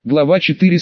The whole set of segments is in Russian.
Глава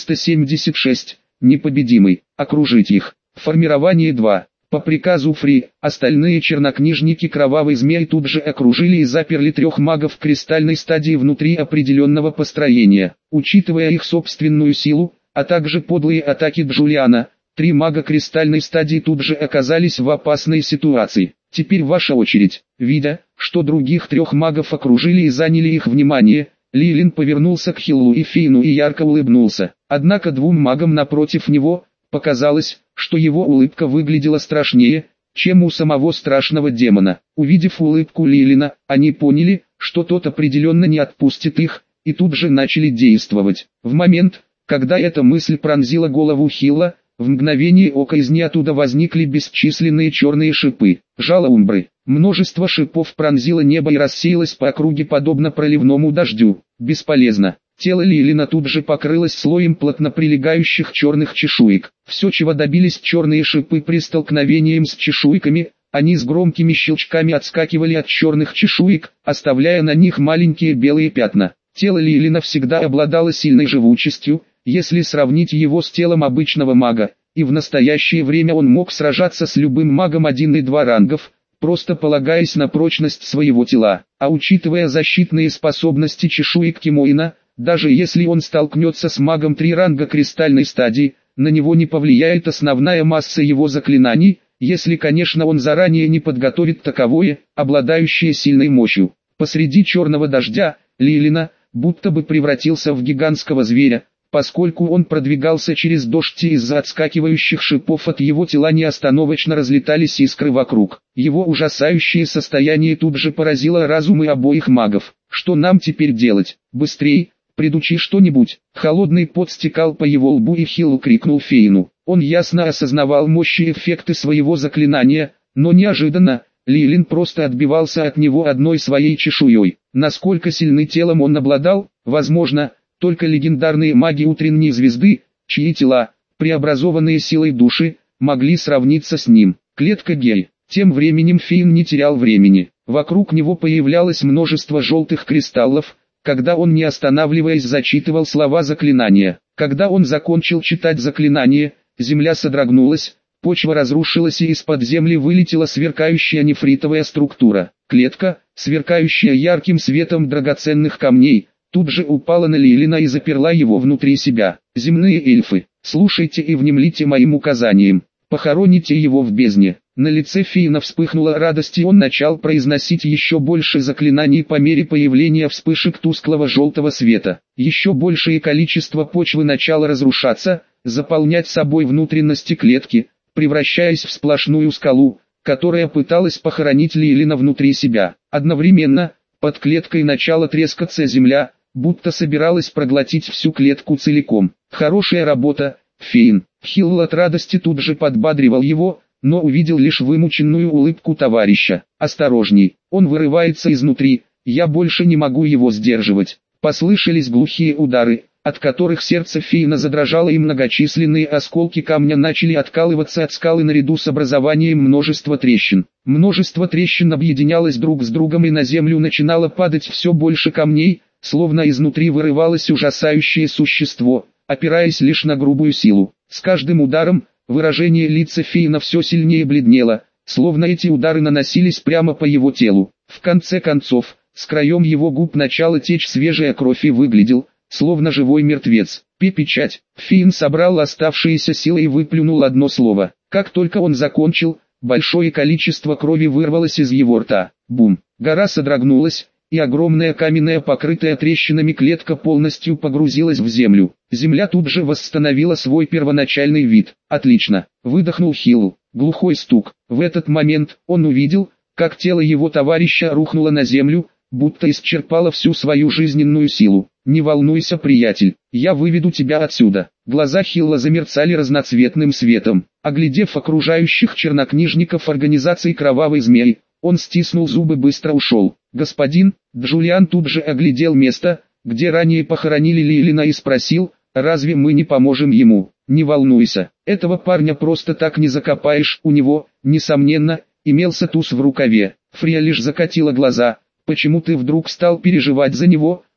476. Непобедимый. Окружить их. Формирование 2. По приказу Фри, остальные чернокнижники Кровавый Змей тут же окружили и заперли 3 магов в кристальной стадии внутри определенного построения. Учитывая их собственную силу, а также подлые атаки Джулиана, 3 мага кристальной стадии тут же оказались в опасной ситуации. Теперь ваша очередь. Видя, что других 3 магов окружили и заняли их внимание, Лилин повернулся к Хиллу и Фейну и ярко улыбнулся. Однако 2 магам напротив него показалось, что его улыбка выглядела страшнее, чем у самого страшного демона. Увидев улыбку Лилина, они поняли, что тот определенно не отпустит их, и тут же начали действовать. В момент, когда эта мысль пронзила голову Хилла, в мгновение ока из ниоткуда возникли бесчисленные черные шипы. Жало Умбры. Множество шипов пронзило небо и рассеялось по округе подобно проливному дождю. Бесполезно. Тело Лилина тут же покрылось слоем плотно прилегающих черных чешуек. Все, чего добились черные шипы при столкновении с чешуйками, они с громкими щелчками отскакивали от черных чешуек, оставляя на них маленькие белые пятна. Тело Лилина всегда обладало сильной живучестью, если сравнить его с телом обычного мага, и в настоящее время он мог сражаться с любым магом 1 и 2 рангов, просто полагаясь на прочность своего тела. А учитывая защитные способности чешуек Кимоина, даже если он столкнется с магом 3 ранга кристальной стадии, на него не повлияет основная масса его заклинаний, если, конечно, он заранее не подготовит таковое, обладающее сильной мощью. Посреди черного дождя, Лилина, будто бы превратился в гигантского зверя, поскольку он продвигался через дождь и из-за отскакивающих шипов от его тела неостановочно разлетались искры вокруг. Его ужасающее состояние тут же поразило разумы обоих магов. Что нам теперь делать? Быстрей, придучи что-нибудь. Холодный пот стекал по его лбу и Хилл крикнул Фейну. Он ясно осознавал мощь и эффекты своего заклинания, но неожиданно, Лилин просто отбивался от него одной своей чешуей. Насколько сильны телом он обладал, возможно, только легендарные маги утренней звезды, чьи тела, преобразованные силой души, могли сравниться с ним. Клетка Гей. Тем временем Фейн не терял времени. Вокруг него появлялось множество желтых кристаллов, когда он не останавливаясь зачитывал слова заклинания. Когда он закончил читать заклинание, земля содрогнулась, почва разрушилась и из-под земли вылетела сверкающая нефритовая структура. Клетка, сверкающая ярким светом драгоценных камней, тут же упала на Лилина и заперла его внутри себя. Земные эльфы, слушайте и внемлите моим указаниям. Похороните его в бездне. На лице Фейна вспыхнула радость, и он начал произносить еще больше заклинаний по мере появления вспышек тусклого желтого света. Еще большее количество почвы начало разрушаться, заполнять собой внутренности клетки, превращаясь в сплошную скалу, которая пыталась похоронить Лилина внутри себя. Одновременно, под клеткой начала трескаться земля, будто собиралась проглотить всю клетку целиком. Хорошая работа, Фейн. Хилл от радости тут же подбадривал его, но увидел лишь вымученную улыбку товарища. Осторожней, он вырывается изнутри, я больше не могу его сдерживать. Послышались глухие удары, от которых сердце Фейна задрожало, и многочисленные осколки камня начали откалываться от скалы наряду с образованием множества трещин. Множество трещин объединялось друг с другом, и на землю начинало падать все больше камней, словно изнутри вырывалось ужасающее существо, опираясь лишь на грубую силу. С каждым ударом, выражение лица Фейна все сильнее бледнело, словно эти удары наносились прямо по его телу. В конце концов, с краем его губ начала течь свежая кровь, и выглядел, словно живой мертвец. Печать. Фейн собрал оставшиеся силы и выплюнул одно слово. Как только он закончил, большое количество крови вырвалось из его рта. Бум! Гора содрогнулась, и огромная каменная, покрытая трещинами клетка полностью погрузилась в землю. Земля тут же восстановила свой первоначальный вид. Отлично, выдохнул Хилл. Глухой стук. В этот момент он увидел, как тело его товарища рухнуло на землю, будто исчерпало всю свою жизненную силу. «Не волнуйся, приятель, я выведу тебя отсюда». Глаза Хилла замерцали разноцветным светом. Оглядев окружающих чернокнижников организации «Кровавый Змей», он стиснул зубы, быстро ушел. «Господин», Джулиан тут же оглядел место, где ранее похоронили Лилина, и спросил, «Разве мы не поможем ему?» «Не волнуйся, этого парня просто так не закопаешь, у него, несомненно, имелся туз в рукаве». Фрия лишь закатила глаза. «Почему ты вдруг стал переживать за него?»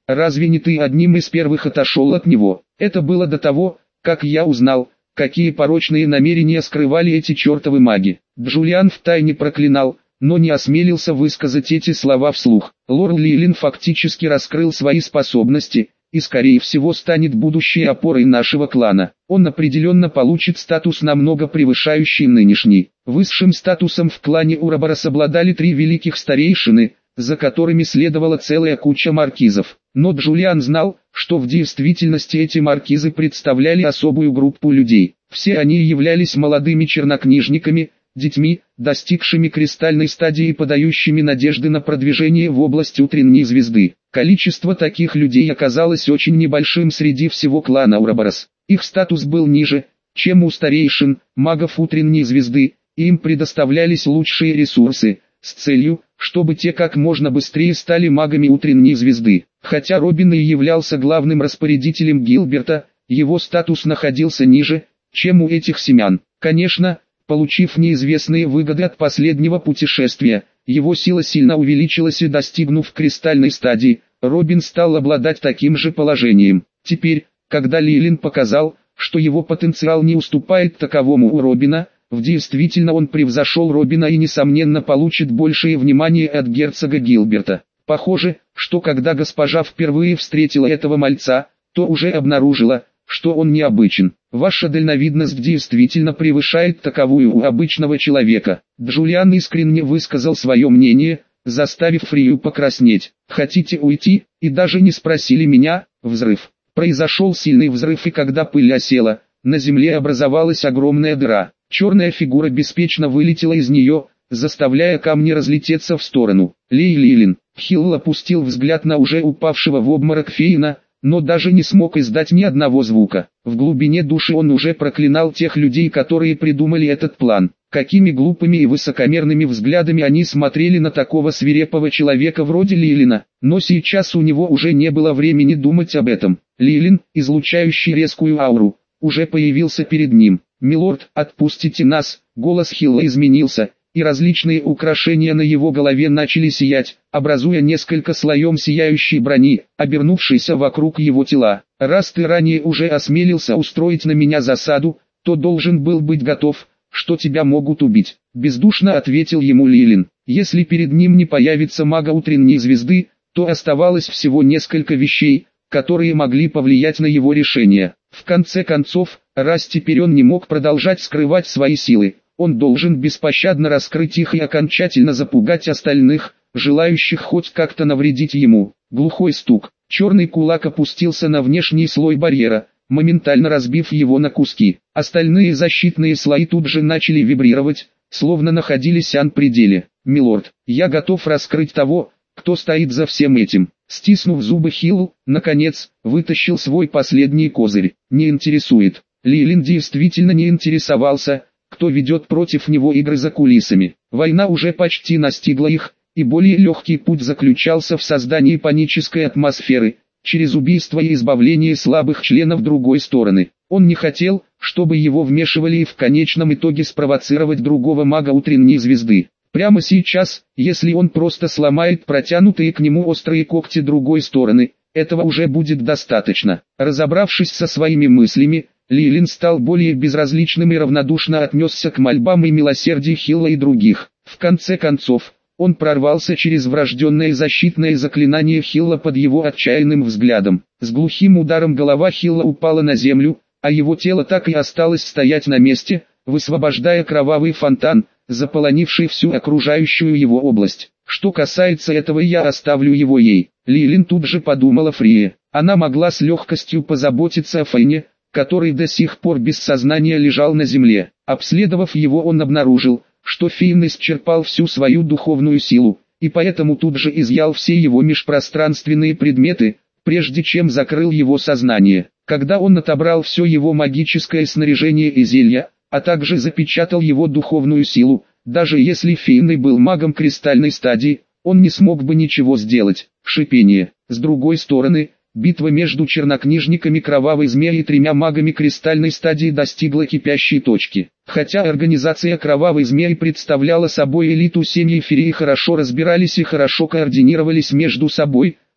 разве не ты одним из первых отошел от него? Это было до того, как я узнал, какие порочные намерения скрывали эти чертовы маги. Джулиан втайне проклинал, но не осмелился высказать эти слова вслух. Лорд Лилин фактически раскрыл свои способности, и скорее всего станет будущей опорой нашего клана. Он определенно получит статус намного превышающий нынешний. Высшим статусом в клане Ураборос обладали 3 великих старейшины, за которыми следовала целая куча маркизов. Но Джулиан знал, что в действительности эти маркизы представляли особую группу людей. Все они являлись молодыми чернокнижниками, детьми, достигшими кристальной стадии и подающими надежды на продвижение в область утренней звезды. Количество таких людей оказалось очень небольшим среди всего клана Ураборос. Их статус был ниже, чем у старейшин, магов утренней звезды, и им предоставлялись лучшие ресурсы, с целью, чтобы те как можно быстрее стали магами утренней звезды. Хотя Робин и являлся главным распорядителем Гилберта, его статус находился ниже, чем у этих семян. Конечно, получив неизвестные выгоды от последнего путешествия, его сила сильно увеличилась и достигнув кристальной стадии, Робин стал обладать таким же положением. Теперь, когда Лилин показал, что его потенциал не уступает таковому у Робина, действительно он превзошел Робина и несомненно получит большее внимание от герцога Гилберта. Похоже, что когда госпожа впервые встретила этого мальца, то уже обнаружила, что он необычен. Ваша дальновидность действительно превышает таковую у обычного человека. Джулиан искренне высказал свое мнение, заставив Фрию покраснеть. Хотите уйти, и даже не спросили меня? Взрыв. Произошел сильный взрыв, и когда пыль осела, на земле образовалась огромная дыра. Черная фигура беспечно вылетела из нее, заставляя камни разлететься в сторону. Лилин. Хилл опустил взгляд на уже упавшего в обморок Фейна, но даже не смог издать ни одного звука. В глубине души он уже проклинал тех людей, которые придумали этот план. Какими глупыми и высокомерными взглядами они смотрели на такого свирепого человека вроде Лилина. Но сейчас у него уже не было времени думать об этом. Лилин, излучающий резкую ауру, уже появился перед ним. «Милорд, отпустите нас!» Голос Хилла изменился, и различные украшения на его голове начали сиять, образуя несколько слоев сияющей брони, обернувшейся вокруг его тела. «Раз ты ранее уже осмелился устроить на меня засаду, то должен был быть готов, что тебя могут убить», — бездушно ответил ему Лилин. Если перед ним не появится мага утренней звезды, то оставалось всего несколько вещей, которые могли повлиять на его решение. В конце концов, раз теперь он не мог продолжать скрывать свои силы, он должен беспощадно раскрыть их и окончательно запугать остальных, желающих хоть как-то навредить ему. Глухой стук. Черный кулак опустился на внешний слой барьера, моментально разбив его на куски. Остальные защитные слои тут же начали вибрировать, словно находились на пределе. «Милорд, я готов раскрыть того, кто стоит за всем этим». Стиснув зубы, Хилл, наконец, вытащил свой последний козырь. «Не интересует». Лилин действительно не интересовался, кто ведет против него игры за кулисами. Война уже почти настигла их, и более легкий путь заключался в создании панической атмосферы, через убийство и избавление слабых членов другой стороны. Он не хотел, чтобы его вмешивали и в конечном итоге спровоцировать другого мага утренней звезды. Прямо сейчас, если он просто сломает протянутые к нему острые когти другой стороны, этого уже будет достаточно. Разобравшись со своими мыслями, Лилин стал более безразличным и равнодушно отнесся к мольбам и милосердию Хилла и других. В конце концов, он прорвался через врожденное защитное заклинание Хилла под его отчаянным взглядом. С глухим ударом голова Хилла упала на землю, а его тело так и осталось стоять на месте, высвобождая кровавый фонтан, заполонивший всю окружающую его область. Что касается этого, я оставлю его ей. Лилин тут же подумала Фрие. Она могла с легкостью позаботиться о Фейне, который до сих пор без сознания лежал на земле. Обследовав его, он обнаружил, что Фейн исчерпал всю свою духовную силу, и поэтому тут же изъял все его межпространственные предметы, прежде чем закрыл его сознание. Когда он отобрал все его магическое снаряжение и зелья, а также запечатал его духовную силу, даже если Фейн и был магом кристальной стадии, он не смог бы ничего сделать. Шипение. С другой стороны, битва между чернокнижниками Кровавой Змеи и 3 магами кристальной стадии достигла кипящей точки. Хотя организация Кровавой Змеи представляла собой элиту семьи Ферии, хорошо разбирались и хорошо координировались между собой,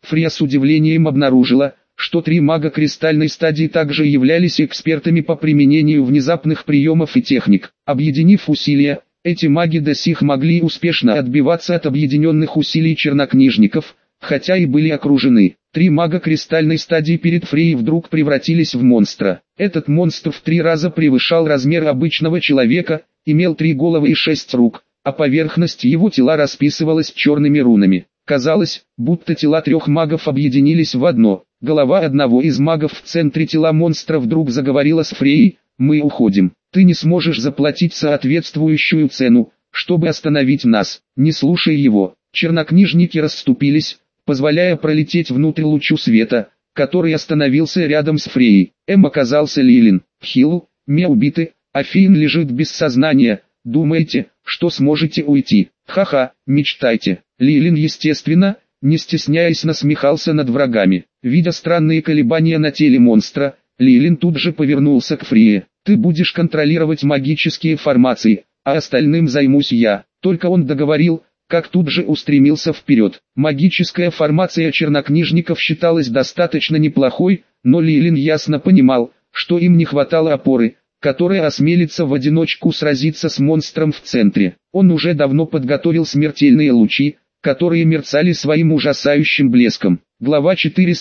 Фрия с удивлением обнаружила, что 3 мага кристальной стадии также являлись экспертами по применению внезапных приемов и техник. Объединив усилия, эти маги до сих могли успешно отбиваться от объединенных усилий чернокнижников, хотя и были окружены. 3 мага кристальной стадии перед Фрией вдруг превратились в монстра. Этот монстр в 3 раза превышал размер обычного человека, имел 3 головы и 6 рук, а поверхность его тела расписывалась черными рунами. Казалось, будто тела 3 магов объединились в одно. Голова одного из магов в центре тела монстра вдруг заговорила с Фрией: «Мы уходим. Ты не сможешь заплатить соответствующую цену, чтобы остановить нас». Не слушая его, чернокнижники расступились, позволяя пролететь внутрь лучу света, который остановился рядом с Фрией. Оказался Лилин. Хилл, Ме убиты, а Фейн лежит без сознания. Думаете, что сможете уйти? Ха-ха, мечтайте. Лилин, естественно, не стесняясь, насмехался над врагами. Видя странные колебания на теле монстра, Лилин тут же повернулся к Фрие. «Ты будешь контролировать магические формации, а остальным займусь я». Только он договорил, как тут же устремился вперед. Магическая формация чернокнижников считалась достаточно неплохой, но Лилин ясно понимал, что им не хватало опоры, которая осмелится в одиночку сразиться с монстром в центре. Он уже давно подготовил смертельные лучи, которые мерцали своим ужасающим блеском. Глава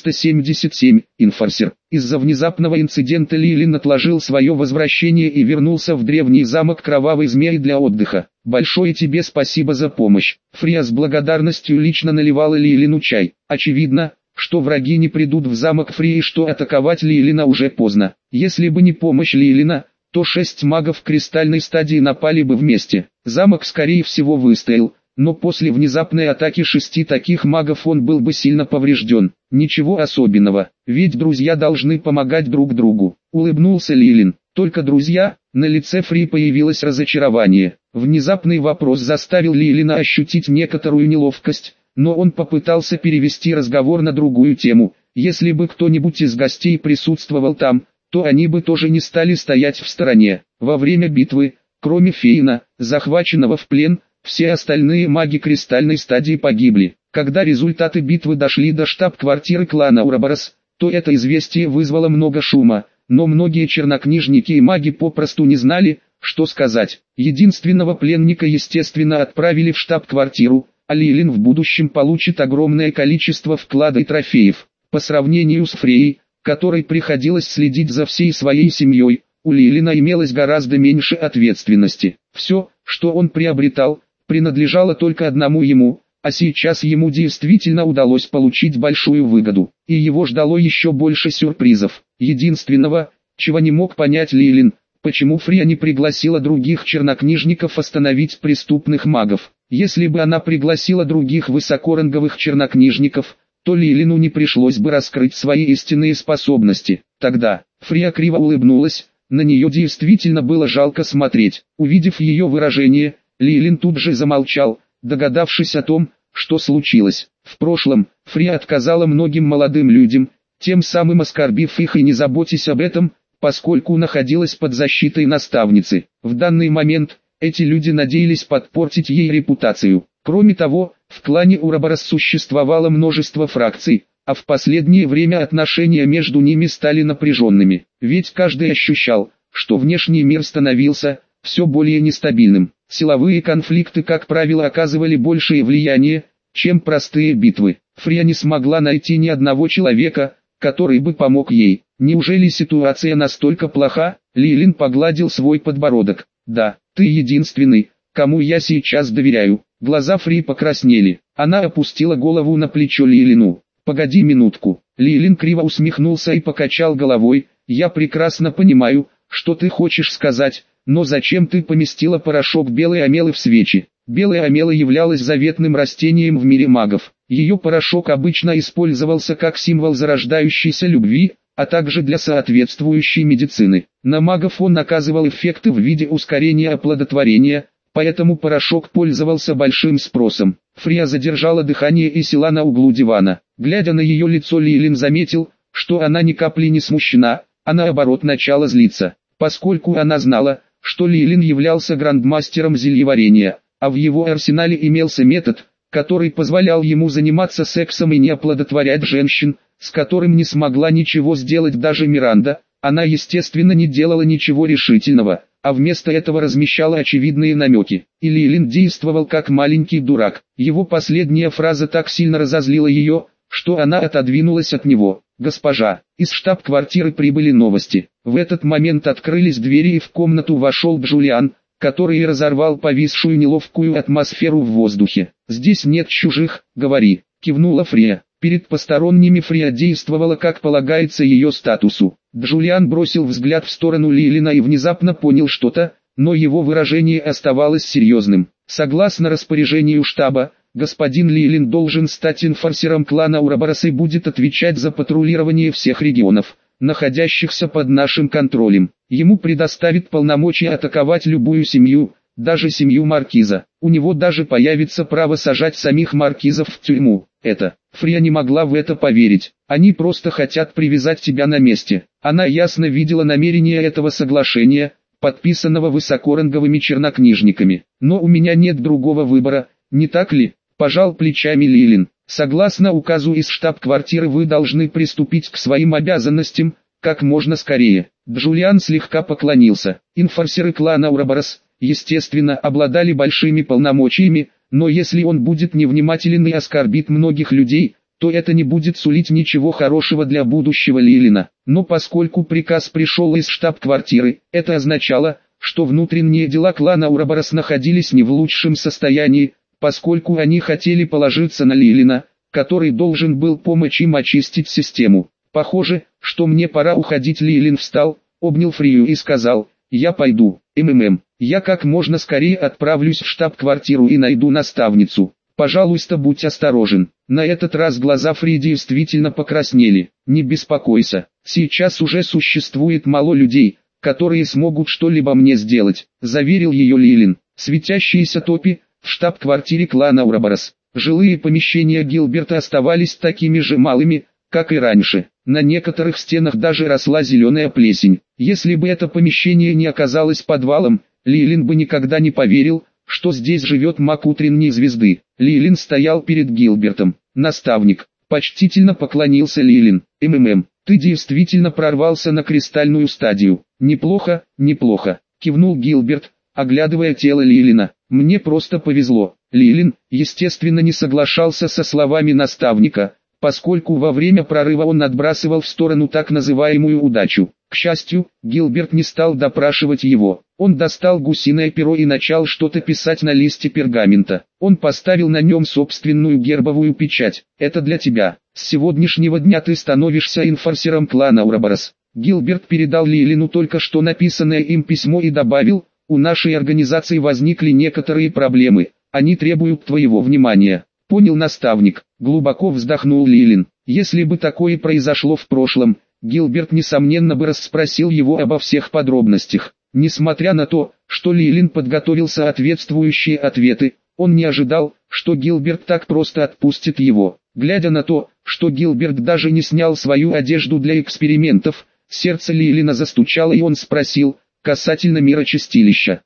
477. Инфорсер. Из-за внезапного инцидента Лилин отложил свое возвращение и вернулся в древний замок Кровавый Змей для отдыха. «Большое тебе спасибо за помощь». Фрия с благодарностью лично наливала Лилину чай. Очевидно, что враги не придут в замок Фрии и что атаковать Лилина уже поздно. Если бы не помощь Лилина, то 6 магов кристальной стадии напали бы вместе. Замок скорее всего выстоял, но после внезапной атаки 6 таких магов он был бы сильно поврежден. Ничего особенного, ведь друзья должны помогать друг другу. Улыбнулся Лилин. Только друзья? На лице Фри появилось разочарование. Внезапный вопрос заставил Лилина ощутить некоторую неловкость, но он попытался перевести разговор на другую тему. Если бы кто-нибудь из гостей присутствовал там, то они бы тоже не стали стоять в стороне. Во время битвы, кроме Фейна, захваченного в плен, все остальные маги кристальной стадии погибли. Когда результаты битвы дошли до штаб-квартиры клана Ураборос, то это известие вызвало много шума, но многие чернокнижники и маги попросту не знали, что сказать. Единственного пленника естественно отправили в штаб-квартиру, а Лилин в будущем получит огромное количество вклада и трофеев. По сравнению с Фреей, которой приходилось следить за всей своей семьей, у Лилина имелось гораздо меньше ответственности. Все, что он приобретал, принадлежало только одному ему, а сейчас ему действительно удалось получить большую выгоду, и его ждало еще больше сюрпризов. Единственного, чего не мог понять Лилин, почему Фрия не пригласила других чернокнижников остановить преступных магов. Если бы она пригласила других высокоранговых чернокнижников, то Лилину не пришлось бы раскрыть свои истинные способности. Тогда Фрия криво улыбнулась, на нее действительно было жалко смотреть. Увидев ее выражение, Лилин тут же замолчал, догадавшись о том, что случилось. В прошлом, Фрия отказала многим молодым людям, тем самым оскорбив их, и не заботясь об этом, поскольку находилась под защитой наставницы. В данный момент, эти люди надеялись подпортить ей репутацию. Кроме того, в клане Ураборос существовало множество фракций, а в последнее время отношения между ними стали напряженными. Ведь каждый ощущал, что внешний мир становился все более нестабильным. Силовые конфликты, как правило, оказывали большее влияние, чем простые битвы. Фрия не смогла найти ни одного человека, который бы помог ей. Неужели ситуация настолько плоха? Лилин погладил свой подбородок. Да, ты единственный, кому я сейчас доверяю. Глаза Фри покраснели. Она опустила голову на плечо Лилину. Погоди минутку. Лилин криво усмехнулся и покачал головой. Я прекрасно понимаю, что ты хочешь сказать, но зачем ты поместила порошок белой омелы в свечи? Белая омела являлась заветным растением в мире магов. Ее порошок обычно использовался как символ зарождающейся любви, а также для соответствующей медицины. На магов он оказывал эффекты в виде ускорения оплодотворения, поэтому порошок пользовался большим спросом. Фрия задержала дыхание и села на углу дивана. Глядя на ее лицо, Лилин заметил, что она ни капли не смущена, а наоборот начала злиться, поскольку она знала, что Лилин являлся грандмастером зельеварения, а в его арсенале имелся метод, который позволял ему заниматься сексом и не оплодотворять женщин, с которым не смогла ничего сделать даже Миранда. Она естественно не делала ничего решительного, а вместо этого размещала очевидные намеки. И Лилин действовал как маленький дурак. Его последняя фраза так сильно разозлила ее, что она отодвинулась от него. «Госпожа, из штаб-квартиры прибыли новости». В этот момент открылись двери и в комнату вошел Джулиан, который и разорвал повисшую неловкую атмосферу в воздухе. «Здесь нет чужих, говори», — кивнула Фрия. Перед посторонними Фрия действовала как полагается ее статусу. Джулиан бросил взгляд в сторону Лилина и внезапно понял что-то, но его выражение оставалось серьезным. Согласно распоряжению штаба, господин Лилин должен стать инфорсером клана Ураборос и будет отвечать за патрулирование всех регионов, находящихся под нашим контролем. Ему предоставит полномочия атаковать любую семью, даже семью маркиза. У него даже появится право сажать самих маркизов в тюрьму. Фрия не могла в это поверить. Они просто хотят привязать тебя на месте. Она ясно видела намерение этого соглашения, подписанного высокоранговыми чернокнижниками. Но у меня нет другого выбора, не так ли? Пожал плечами Лилин. Согласно указу из штаб-квартиры вы должны приступить к своим обязанностям, как можно скорее. Джулиан слегка поклонился. Инфорсеры клана Ураборос, естественно, обладали большими полномочиями, но если он будет невнимателен и оскорбит многих людей, то это не будет сулить ничего хорошего для будущего Лилина. Но поскольку приказ пришел из штаб-квартиры, это означало, что внутренние дела клана Ураборос находились не в лучшем состоянии, поскольку они хотели положиться на Лилина, который должен был помочь им очистить систему. «Похоже, что мне пора уходить». Лилин встал, обнял Фрию и сказал: «Я пойду, я как можно скорее отправлюсь в штаб-квартиру и найду наставницу. Пожалуйста, будь осторожен». На этот раз глаза Фрии действительно покраснели. «Не беспокойся, сейчас уже существует мало людей, которые смогут что-либо мне сделать», — заверил ее Лилин. Светящиеся топи в штаб-квартире клана Ураборос. Жилые помещения Гилберта оставались такими же малыми, как и раньше. На некоторых стенах даже росла зеленая плесень. Если бы это помещение не оказалось подвалом, Лилин бы никогда не поверил, что здесь живет маг утренней звезды. Лилин стоял перед Гилбертом. «Наставник», — почтительно поклонился Лилин. Ты действительно прорвался на кристальную стадию». «Неплохо, неплохо», — кивнул Гилберт, оглядывая тело Лилина. «Мне просто повезло». Лилин, естественно, не соглашался со словами наставника, поскольку во время прорыва он отбрасывал в сторону так называемую удачу. К счастью, Гилберт не стал допрашивать его. Он достал гусиное перо и начал что-то писать на листе пергамента. Он поставил на нем собственную гербовую печать. «Это для тебя. С сегодняшнего дня ты становишься инфорсером клана Ураборос». Гилберт передал Лилину только что написанное им письмо и добавил: «У нашей организации возникли некоторые проблемы. Они требуют твоего внимания». «Понял, наставник», — глубоко вздохнул Лилин. Если бы такое произошло в прошлом, Гилберт несомненно бы расспросил его обо всех подробностях. Несмотря на то, что Лилин подготовил соответствующие ответы, он не ожидал, что Гилберт так просто отпустит его. Глядя на то, что Гилберт даже не снял свою одежду для экспериментов, сердце Лилина застучало, и он спросил, касательно мирочистилища: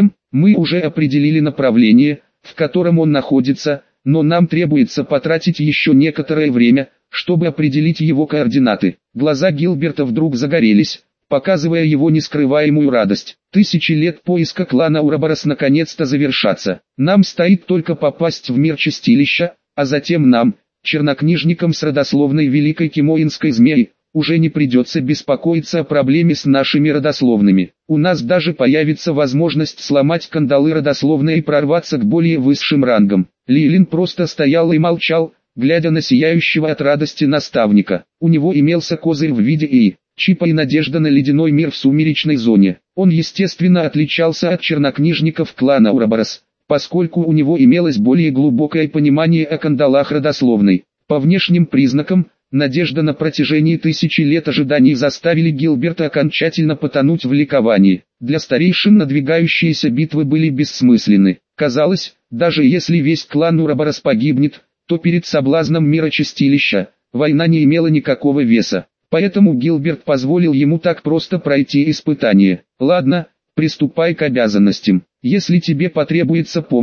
мы уже определили направление, в котором он находится, но нам требуется потратить еще некоторое время, чтобы определить его координаты». Глаза Гилберта вдруг загорелись, показывая его нескрываемую радость. 1000 лет поиска клана Ураборос наконец-то завершатся. Нам стоит только попасть в мир чистилища, а затем нам, чернокнижникам с родословной Великой Кимоинской змеи, уже не придется беспокоиться о проблеме с нашими родословными. У нас даже появится возможность сломать кандалы родословной и прорваться к более высшим рангам. Лилин просто стоял и молчал, глядя на сияющего от радости наставника. У него имелся козырь в виде чипа и надежда на ледяной мир в сумеречной зоне. Он естественно отличался от чернокнижников клана Ураборос, поскольку у него имелось более глубокое понимание о кандалах родословной. По внешним признакам, надежда на протяжении 1000 лет ожиданий заставили Гилберта окончательно потонуть в ликовании. Для старейшин надвигающиеся битвы были бессмысленны. Казалось, даже если весь клан Ураборос погибнет, то перед соблазном мирочистилища война не имела никакого веса. Поэтому Гилберт позволил ему так просто пройти испытание. «Ладно, приступай к обязанностям. Если тебе потребуется помощь,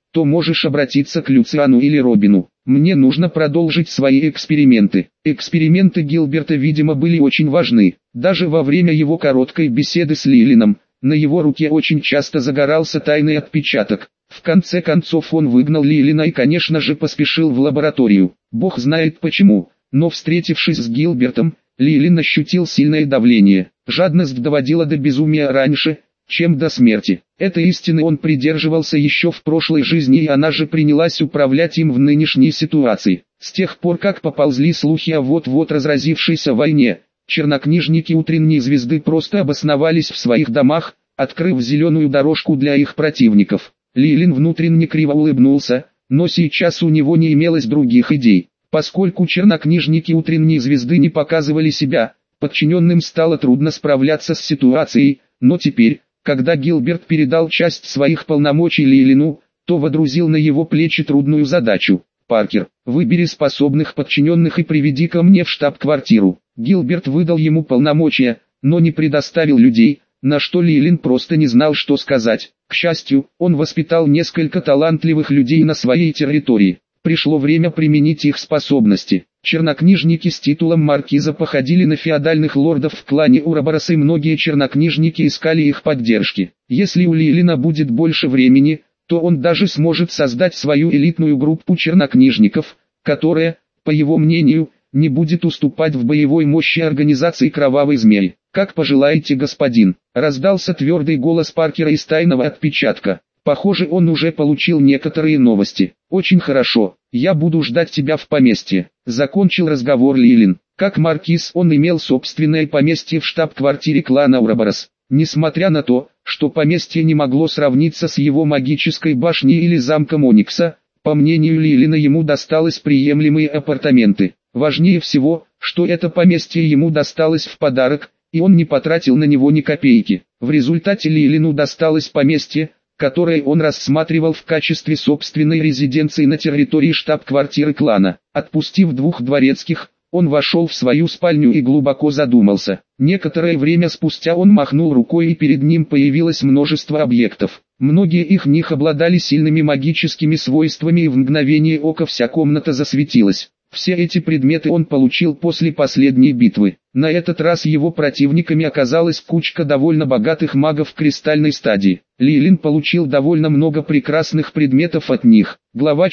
то можешь обратиться к Люциану или Робину. Мне нужно продолжить свои эксперименты. Эксперименты Гилберта, видимо, были очень важны. Даже во время его короткой беседы с Лилином, на его руке очень часто загорался тайный отпечаток. В конце концов он выгнал Лилина и, конечно же, поспешил в лабораторию. Бог знает почему, но встретившись с Гилбертом, Лилин ощутил сильное давление. Жадность доводила до безумия раньше, чем до смерти. Этой истины он придерживался еще в прошлой жизни, и она же принялась управлять им в нынешней ситуации. С тех пор, как поползли слухи о вот-вот разразившейся войне, чернокнижники утренней звезды просто обосновались в своих домах, открыв зеленую дорожку для их противников. Лилин внутренне криво улыбнулся, но сейчас у него не имелось других идей. Поскольку чернокнижники утренней звезды не показывали себя, подчиненным стало трудно справляться с ситуацией, но теперь, когда Гилберт передал часть своих полномочий Лилину, то водрузил на его плечи трудную задачу. «Паркер, выбери способных подчиненных и приведи ко мне в штаб-квартиру». Гилберт выдал ему полномочия, но не предоставил людей, на что Лилин просто не знал, что сказать. К счастью, он воспитал несколько талантливых людей на своей территории. Пришло время применить их способности. Чернокнижники с титулом маркиза походили на феодальных лордов в клане Ураборос, и многие чернокнижники искали их поддержки. Если у Лилина будет больше времени, то он даже сможет создать свою элитную группу чернокнижников, которая, по его мнению, не будет уступать в боевой мощи организации Кровавый Змей. «Как пожелаете, господин», — раздался твердый голос Паркера из тайного отпечатка. Похоже, он уже получил некоторые новости. «Очень хорошо, я буду ждать тебя в поместье», — закончил разговор Лилин. Как маркиз он имел собственное поместье в штаб-квартире клана Ураборос. Несмотря на то, что поместье не могло сравниться с его магической башней или замком Оникса, по мнению Лилина ему досталось приемлемые апартаменты. Важнее всего, что это поместье ему досталось в подарок, и он не потратил на него ни копейки. В результате Лилину досталось поместье, которое он рассматривал в качестве собственной резиденции на территории штаб-квартиры клана. Отпустив двух дворецких, он вошел в свою спальню и глубоко задумался. Некоторое время спустя он махнул рукой, и перед ним появилось множество объектов. Многие из них обладали сильными магическими свойствами, и в мгновение ока вся комната засветилась. Все эти предметы он получил после последней битвы. На этот раз его противниками оказалась кучка довольно богатых магов кристальной стадии. Лилин получил довольно много прекрасных предметов от них. Глава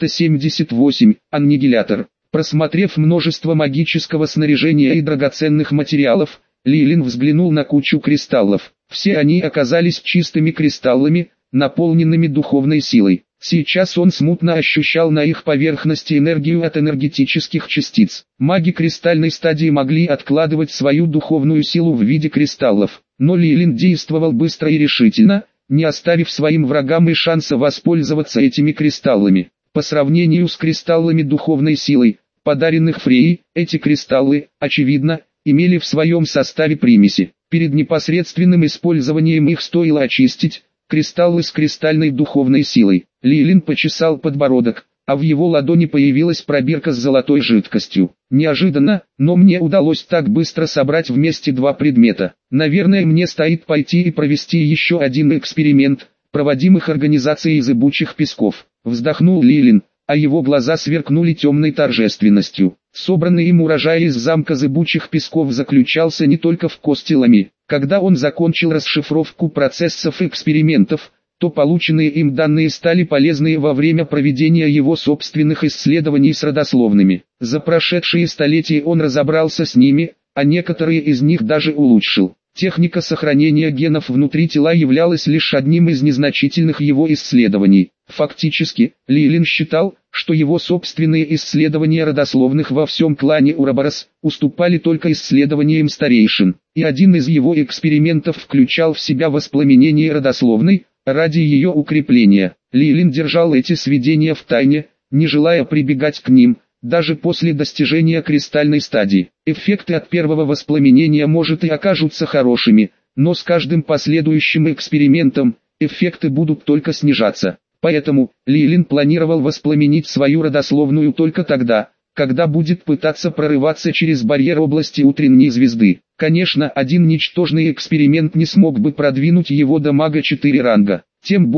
478. Аннигилятор. Просмотрев множество магического снаряжения и драгоценных материалов, Лилин взглянул на кучу кристаллов. Все они оказались чистыми кристаллами, наполненными духовной силой. Сейчас он смутно ощущал на их поверхности энергию от энергетических частиц. Маги кристальной стадии могли откладывать свою духовную силу в виде кристаллов, но Лилин действовал быстро и решительно, не оставив своим врагам и шанса воспользоваться этими кристаллами. По сравнению с кристаллами духовной силой, подаренных Фреей, эти кристаллы, очевидно, имели в своем составе примеси. Перед непосредственным использованием их стоило очистить кристаллы с кристальной духовной силой. Лилин почесал подбородок, а в его ладони появилась пробирка с золотой жидкостью. Неожиданно, но мне удалось так быстро собрать вместе два предмета. Наверное, мне стоит пойти и провести еще один эксперимент, проводимых организацией зыбучих песков. Вздохнул Лилин, а его глаза сверкнули темной торжественностью. Собранный им урожай из замка зыбучих песков заключался не только в костелами. Когда он закончил расшифровку процессов экспериментов, то полученные им данные стали полезны во время проведения его собственных исследований с родословными. За прошедшие столетия он разобрался с ними, а некоторые из них даже улучшил. Техника сохранения генов внутри тела являлась лишь одним из незначительных его исследований. Фактически, Лилин считал, что его собственные исследования родословных во всем клане Ураборос уступали только исследованиям старейшин, и один из его экспериментов включал в себя воспламенение родословной, ради ее укрепления. Лилин держал эти сведения в тайне, не желая прибегать к ним, даже после достижения кристальной стадии. Эффекты от первого воспламенения может и окажутся хорошими, но с каждым последующим экспериментом, эффекты будут только снижаться. Поэтому, Лилин планировал воспламенить свою родословную только тогда, когда будет пытаться прорываться через барьер области утренней звезды. Конечно, один ничтожный эксперимент не смог бы продвинуть его до мага 4 ранга. Тем более,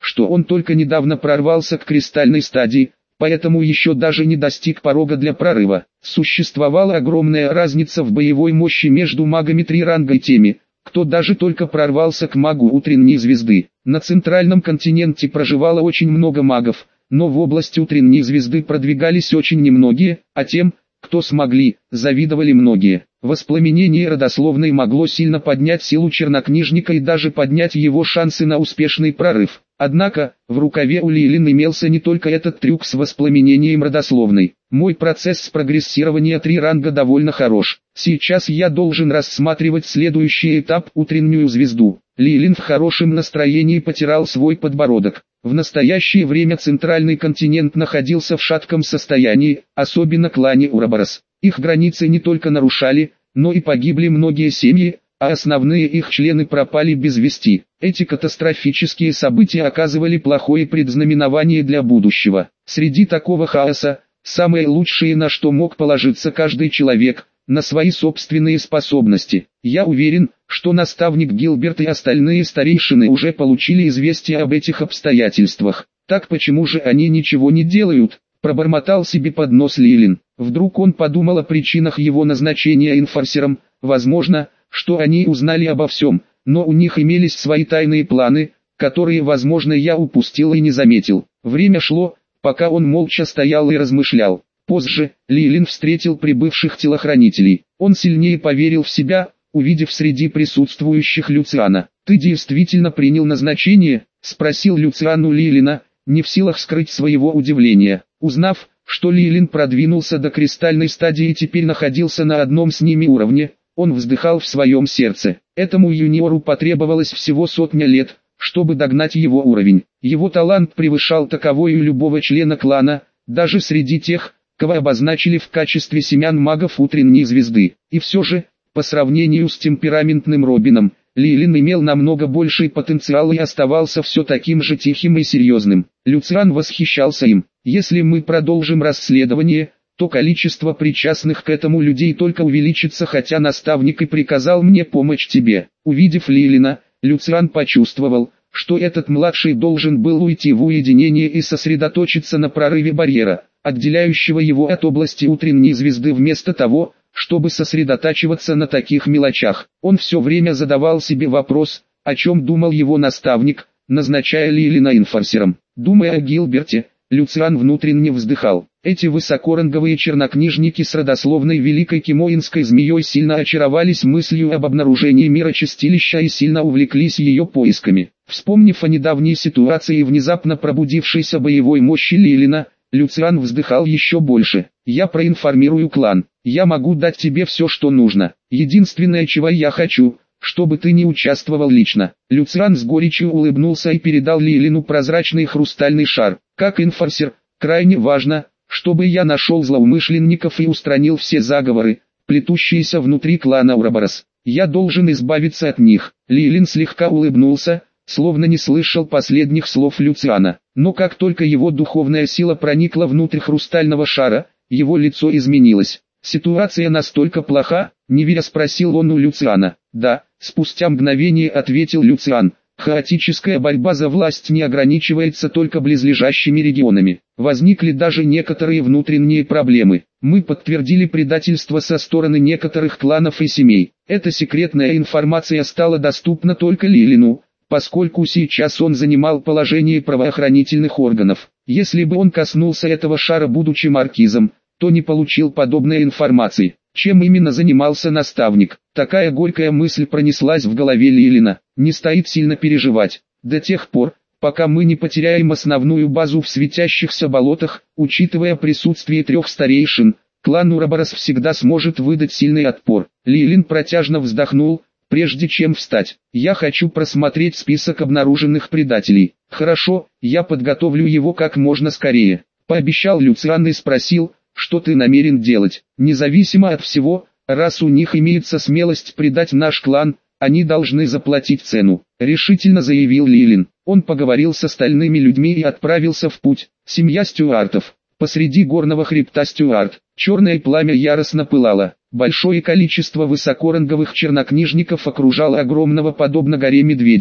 что он только недавно прорвался к кристальной стадии, поэтому еще даже не достиг порога для прорыва. Существовала огромная разница в боевой мощи между магами 3 ранга и теми, кто даже только прорвался к магу утренней звезды. На центральном континенте проживало очень много магов, но в области утренней звезды продвигались очень немногие, а тем, кто смогли, завидовали многие. Воспламенение родословной могло сильно поднять силу чернокнижника и даже поднять его шансы на успешный прорыв. Однако, в рукаве у Лилин имелся не только этот трюк с воспламенением родословной. Мой процесс прогрессирования 3 ранга довольно хорош. Сейчас я должен рассматривать следующий этап — утреннюю звезду. Лилин в хорошем настроении потирал свой подбородок. В настоящее время центральный континент находился в шатком состоянии, особенно клане Ураборос. Их границы не только нарушали, но и погибли многие семьи, а основные их члены пропали без вести. Эти катастрофические события оказывали плохое предзнаменование для будущего. Среди такого хаоса, самое лучшее, на что мог положиться каждый человек, на свои собственные способности. Я уверен, что наставник Гилберт и остальные старейшины уже получили известие об этих обстоятельствах. Так почему же они ничего не делают? Пробормотал себе под нос Лилин. Вдруг он подумал о причинах его назначения инфорсером. Возможно, что они узнали обо всем, но у них имелись свои тайные планы, которые, возможно, я упустил и не заметил. Время шло, пока он молча стоял и размышлял. Позже, Лилин встретил прибывших телохранителей. Он сильнее поверил в себя, увидев среди присутствующих Люциана. «Ты действительно принял назначение?» — спросил Люциан у Лилина, не в силах скрыть своего удивления. Узнав, что Лилин продвинулся до кристальной стадии и теперь находился на одном с ними уровне, он вздыхал в своем сердце. Этому юниору потребовалось всего 100 лет, чтобы догнать его уровень. Его талант превышал таковой у любого члена клана, даже среди тех, кого обозначили в качестве семян магов утренней звезды. И все же, по сравнению с темпераментным Робином, Лилин имел намного больший потенциал и оставался все таким же тихим и серьезным. Люциан восхищался им. Если мы продолжим расследование, то количество причастных к этому людей только увеличится, хотя наставник и приказал мне помочь тебе. Увидев Лилина, Люциан почувствовал, что этот младший должен был уйти в уединение и сосредоточиться на прорыве барьера, отделяющего его от области утренней звезды, вместо того, чтобы сосредотачиваться на таких мелочах. Он все время задавал себе вопрос, о чем думал его наставник, назначая Лилина инфорсером. Думая о Гилберте, Люциан внутренне вздыхал. Эти высокоранговые чернокнижники с родословной великой кимоинской змеей сильно очаровались мыслью об обнаружении мира чистилища и сильно увлеклись ее поисками. Вспомнив о недавней ситуации и внезапно пробудившейся боевой мощи Лилина, Люциан вздыхал еще больше. «Я проинформирую клан. Я могу дать тебе все, что нужно. Единственное, чего я хочу, чтобы ты не участвовал лично». Люциан с горечью улыбнулся и передал Лилину прозрачный хрустальный шар. «Как инфорсер, крайне важно, чтобы я нашел злоумышленников и устранил все заговоры, плетущиеся внутри клана Ураборос. Я должен избавиться от них». Лилин слегка улыбнулся, словно не слышал последних слов Люциана. Но как только его духовная сила проникла внутрь хрустального шара, его лицо изменилось. «Ситуация настолько плоха?» — не веря спросил он у Люциана. «Да», — спустя мгновение ответил Люциан. «Хаотическая борьба за власть не ограничивается только близлежащими регионами. Возникли даже некоторые внутренние проблемы. Мы подтвердили предательство со стороны некоторых кланов и семей. Эта секретная информация стала доступна только Лилину, поскольку сейчас он занимал положение правоохранительных органов. Если бы он коснулся этого шара, будучи маркизом, то не получил подобной информации. Чем именно занимался наставник? Такая горькая мысль пронеслась в голове Лилина. Не стоит сильно переживать. До тех пор, пока мы не потеряем основную базу в светящихся болотах, учитывая присутствие 3 старейшин, клан Ураборос всегда сможет выдать сильный отпор. Лилин протяжно вздохнул, прежде чем встать. «Я хочу просмотреть список обнаруженных предателей». «Хорошо, я подготовлю его как можно скорее», — пообещал Люциан и спросил, «что ты намерен делать?» «Независимо от всего, раз у них имеется смелость предать наш клан, они должны заплатить цену», — решительно заявил Лилин. Он поговорил с остальными людьми и отправился в путь. Семья Стюартов. Посреди горного хребта Стюарт, черное пламя яростно пылало. Большое количество высокоранговых чернокнижников окружало огромного подобно горе медведя.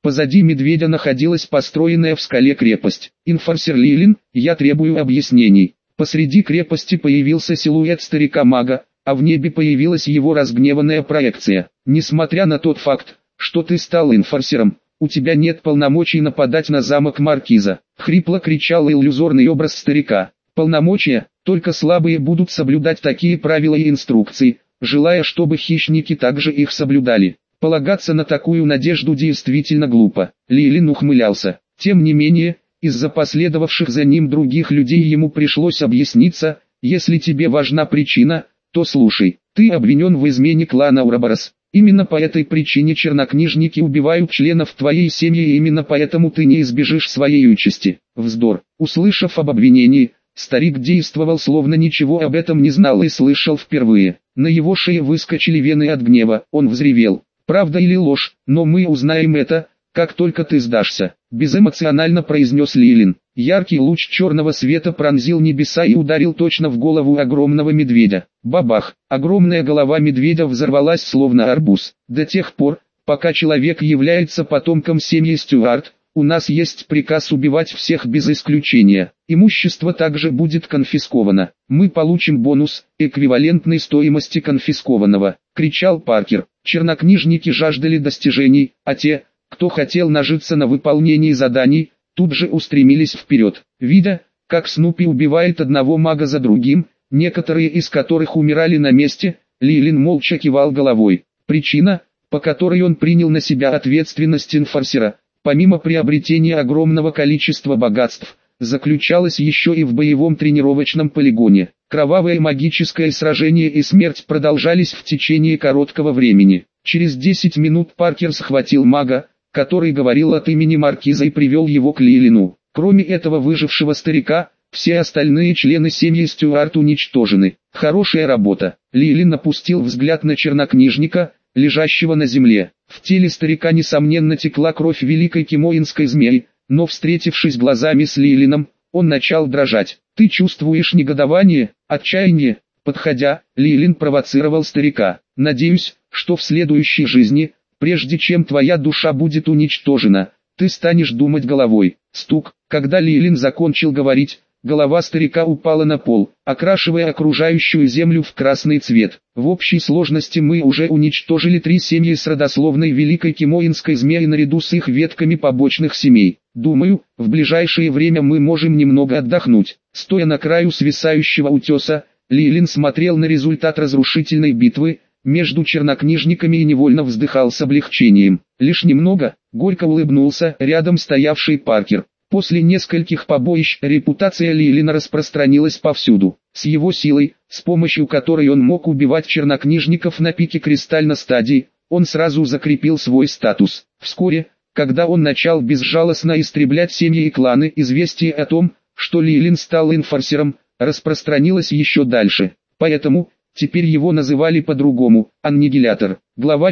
Позади медведя находилась построенная в скале крепость. «Инфорсер Лилин, я требую объяснений». Посреди крепости появился силуэт старика-мага, а в небе появилась его разгневанная проекция. «Несмотря на тот факт, что ты стал инфорсером, у тебя нет полномочий нападать на замок Маркиза», — хрипло кричал иллюзорный образ старика. «Полномочия, только слабые будут соблюдать такие правила и инструкции, желая, чтобы хищники также их соблюдали. Полагаться на такую надежду действительно глупо». Лилин ухмылялся. Тем не менее, из-за последовавших за ним других людей ему пришлось объясниться: «Если тебе важна причина, то слушай. Ты обвинен в измене клана Ураборос. Именно по этой причине чернокнижники убивают членов твоей семьи, и именно поэтому ты не избежишь своей участи». Вздор. Услышав об обвинении, старик действовал словно ничего об этом не знал и слышал впервые. На его шее выскочили вены от гнева. Он взревел: «Правда или ложь, но мы узнаем это, как только ты сдашься», — безэмоционально произнес Лилин. Яркий луч черного света пронзил небеса и ударил точно в голову огромного медведя. Бабах! Огромная голова медведя взорвалась словно арбуз. «До тех пор, пока человек является потомком семьи Стюарт, у нас есть приказ убивать всех без исключения. Имущество также будет конфисковано. Мы получим бонус, эквивалентный стоимости конфискованного», — кричал Паркер. Чернокнижники жаждали достижений, а те, кто хотел нажиться на выполнении заданий, тут же устремились вперед. Видя, как Снупи убивает одного мага за другим, некоторые из которых умирали на месте, Лилин молча кивал головой. Причина, по которой он принял на себя ответственность инфорсера, помимо приобретения огромного количества богатств, заключалась еще и в боевом тренировочном полигоне. Кровавое магическое сражение и смерть продолжались в течение короткого времени. Через 10 минут Паркер схватил мага, который говорил от имени Маркиза, и привел его к Лилину. Кроме этого выжившего старика, все остальные члены семьи Стюарт уничтожены. Хорошая работа. Лилин опустил взгляд на чернокнижника, лежащего на земле. В теле старика несомненно текла кровь великой кимоинской змеи, но встретившись глазами с Лилином, он начал дрожать. «Ты чувствуешь негодование, отчаяние?» Подходя, Лилин провоцировал старика. «Надеюсь, что в следующей жизни, прежде чем твоя душа будет уничтожена, ты станешь думать головой». Стук. Когда Лилин закончил говорить, голова старика упала на пол, окрашивая окружающую землю в красный цвет. «В общей сложности мы уже уничтожили 3 семьи с родословной великой кимоинской змеи наряду с их ветками побочных семей. Думаю, в ближайшее время мы можем немного отдохнуть». Стоя на краю свисающего утеса, Лилин смотрел на результат разрушительной битвы между чернокнижниками и невольно вздыхал с облегчением. «Лишь немного», — горько улыбнулся рядом стоявший Паркер. После нескольких побоищ репутация Лилина распространилась повсюду. С его силой, с помощью которой он мог убивать чернокнижников на пике кристальной стадии, он сразу закрепил свой статус. Вскоре, когда он начал безжалостно истреблять семьи и кланы, известие о том, что Лилин стал инфорсером, распространилось еще дальше. Поэтому теперь его называли по-другому — Аннигилятор. Глава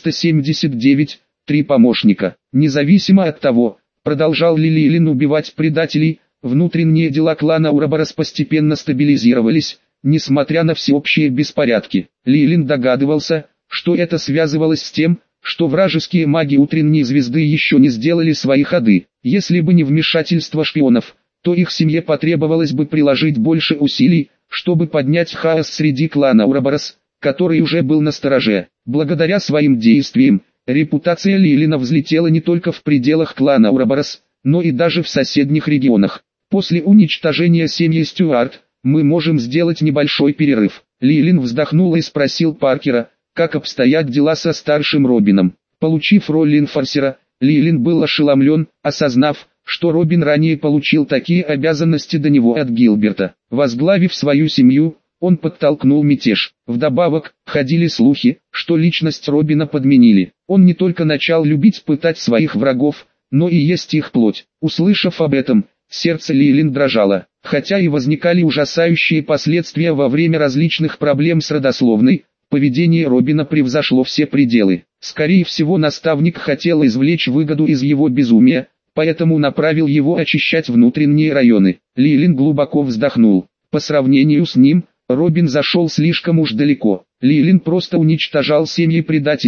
479. 3 помощника. Независимо от того, продолжал ли Лилин убивать предателей, внутренние дела клана Ураборос постепенно стабилизировались, несмотря на всеобщие беспорядки. Лилин догадывался, что это связывалось с тем, что вражеские маги утренней звезды еще не сделали свои ходы. Если бы не вмешательство шпионов, то их семье потребовалось бы приложить больше усилий, чтобы поднять хаос среди клана Ураборос, который уже был настороже. Благодаря своим действиям, репутация Лилина взлетела не только в пределах клана Ураборос, но и даже в соседних регионах. После уничтожения семьи Стюарт, мы можем сделать небольшой перерыв. Лилин вздохнул и спросил Паркера, как обстоят дела со старшим Робином. Получив роль инфорсера, Лилин был ошеломлен, осознав, что Робин ранее получил такие обязанности до него от Гилберта. Возглавив свою семью, он подтолкнул мятеж. Вдобавок, ходили слухи, что личность Робина подменили. Он не только начал любить пытать своих врагов, но и есть их плоть. Услышав об этом, сердце Лилин дрожало. Хотя и возникали ужасающие последствия во время различных проблем с родословной, поведение Робина превзошло все пределы. Скорее всего, наставник хотел извлечь выгоду из его безумия, поэтому направил его очищать внутренние районы. Лилин глубоко вздохнул. По сравнению с ним, Робин зашел слишком уж далеко. Лилин просто уничтожал семьи предателей,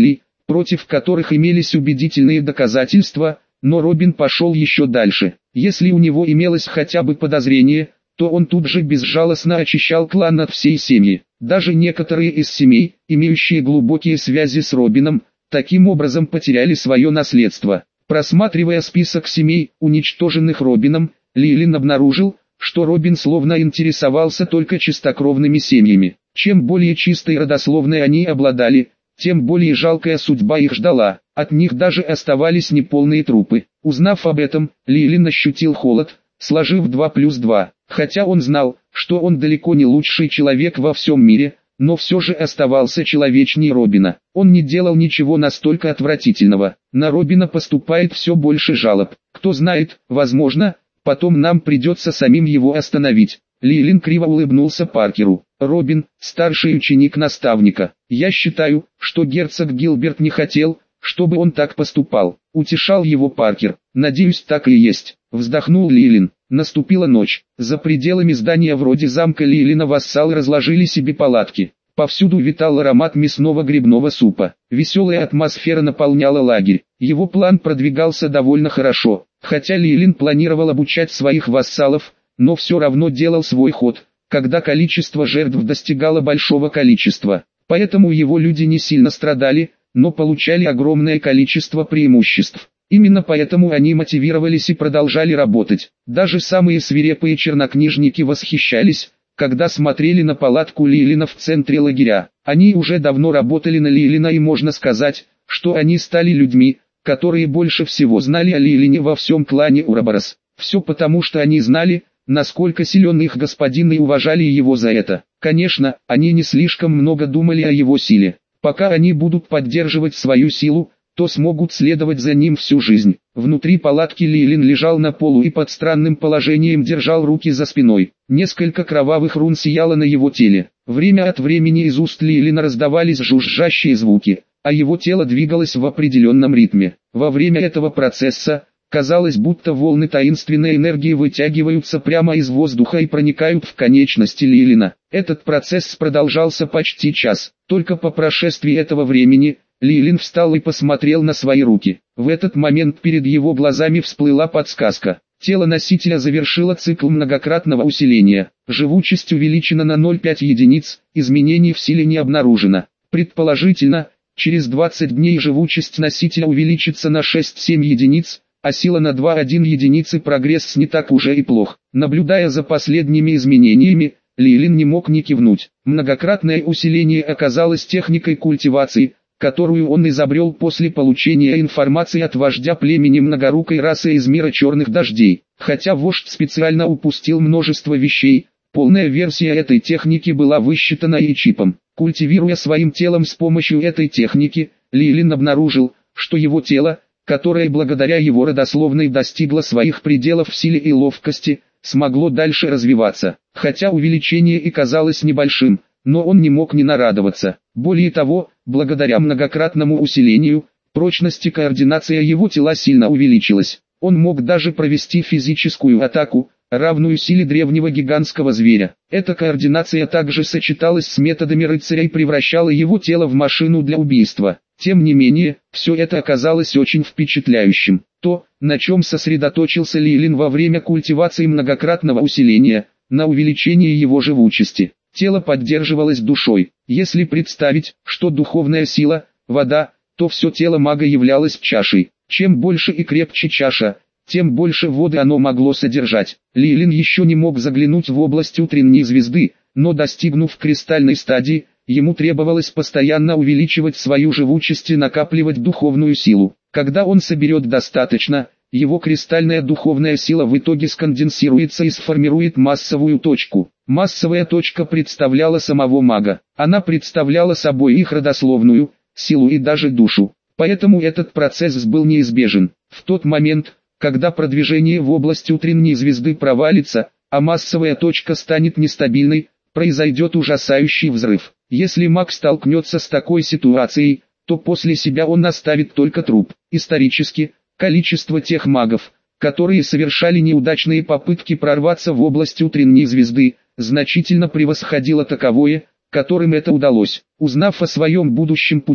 против которых имелись убедительные доказательства, но Робин пошел еще дальше. Если у него имелось хотя бы подозрение, то он тут же безжалостно очищал клан от всей семьи. Даже некоторые из семей, имеющие глубокие связи с Робином, таким образом потеряли свое наследство. Просматривая список семей, уничтоженных Робином, Лейлин обнаружил, что Робин словно интересовался только чистокровными семьями. Чем более чистой родословной они обладали, тем более жалкая судьба их ждала. От них даже оставались неполные трупы. Узнав об этом, Лейлин ощутил холод, сложив 2 плюс 2. Хотя он знал, что он далеко не лучший человек во всем мире, но все же оставался человечней Робина. Он не делал ничего настолько отвратительного. На Робина поступает все больше жалоб. Кто знает, возможно, потом нам придется самим его остановить. Лейлин криво улыбнулся Паркеру. Робин, старший ученик наставника. Я считаю, что герцог Гилберт не хотел, чтобы он так поступал. Утешал его Паркер. Надеюсь, так и есть. Вздохнул Лейлин. Наступила ночь. За пределами здания вроде замка Лейлина вассалы разложили себе палатки. Повсюду витал аромат мясного грибного супа. Веселая атмосфера наполняла лагерь. Его план продвигался довольно хорошо. Хотя Лейлин планировал обучать своих вассалов, но все равно делал свой ход, когда количество жертв достигало большого количества. Поэтому его люди не сильно страдали, но получали огромное количество преимуществ. Именно поэтому они мотивировались и продолжали работать. Даже самые свирепые чернокнижники восхищались, когда смотрели на палатку Лейлина в центре лагеря. Они уже давно работали на Лейлина, и можно сказать, что они стали людьми, которые больше всего знали о Лейлине во всем клане Ураборос. Все потому, что они знали, насколько силен их господин, и уважали его за это. Конечно, они не слишком много думали о его силе. Пока они будут поддерживать свою силу, то смогут следовать за ним всю жизнь. Внутри палатки Лейлин лежал на полу и под странным положением держал руки за спиной. Несколько кровавых рун сияло на его теле. Время от времени из уст Лейлина раздавались жужжащие звуки, а его тело двигалось в определенном ритме. Во время этого процесса, казалось, будто волны таинственной энергии вытягиваются прямо из воздуха и проникают в конечности Лейлина. Этот процесс продолжался почти час. Только по прошествии этого времени, Лейлин встал и посмотрел на свои руки. В этот момент перед его глазами всплыла подсказка. Тело носителя завершило цикл многократного усиления. Живучесть увеличена на 0,5 единиц, изменений в силе не обнаружено. Предположительно, через 20 дней живучесть носителя увеличится на 6-7 единиц, а сила на 2-1 единицы. Прогресс не так уже и плох. Наблюдая за последними изменениями, Лейлин не мог не кивнуть. Многократное усиление оказалось техникой культивации, которую он изобрел после получения информации от вождя племени многорукой расы из мира черных дождей. Хотя вождь специально упустил множество вещей, полная версия этой техники была высчитана и чипом. Культивируя своим телом с помощью этой техники, Лейлин обнаружил, что его тело, которое благодаря его родословной достигло своих пределов в силе и ловкости, смогло дальше развиваться. Хотя увеличение и казалось небольшим, но он не мог не нарадоваться. Более того, благодаря многократному усилению, прочность и координация его тела сильно увеличилась. Он мог даже провести физическую атаку, равную силе древнего гигантского зверя. Эта координация также сочеталась с методами рыцаря и превращала его тело в машину для убийства. Тем не менее, все это оказалось очень впечатляющим. То, на чем сосредоточился Лейлин во время культивации многократного усиления, на увеличении его живучести. Тело поддерживалось душой. Если представить, что духовная сила – вода, то все тело мага являлось чашей. Чем больше и крепче чаша, тем больше воды оно могло содержать. Лейлин еще не мог заглянуть в область утренней звезды, но достигнув кристальной стадии, ему требовалось постоянно увеличивать свою живучесть и накапливать духовную силу. Когда он соберет достаточно, его кристальная духовная сила в итоге сконденсируется и сформирует массовую точку. Массовая точка представляла самого мага. Она представляла собой их родословную, силу и даже душу. Поэтому этот процесс был неизбежен. В тот момент, когда продвижение в область утренней звезды провалится, а массовая точка станет нестабильной, произойдет ужасающий взрыв. Если маг столкнется с такой ситуацией, то после себя он оставит только труп. Исторически, количество тех магов, которые совершали неудачные попытки прорваться в область утренней звезды, значительно превосходило таковое, которым это удалось. Узнав о своем будущем пути,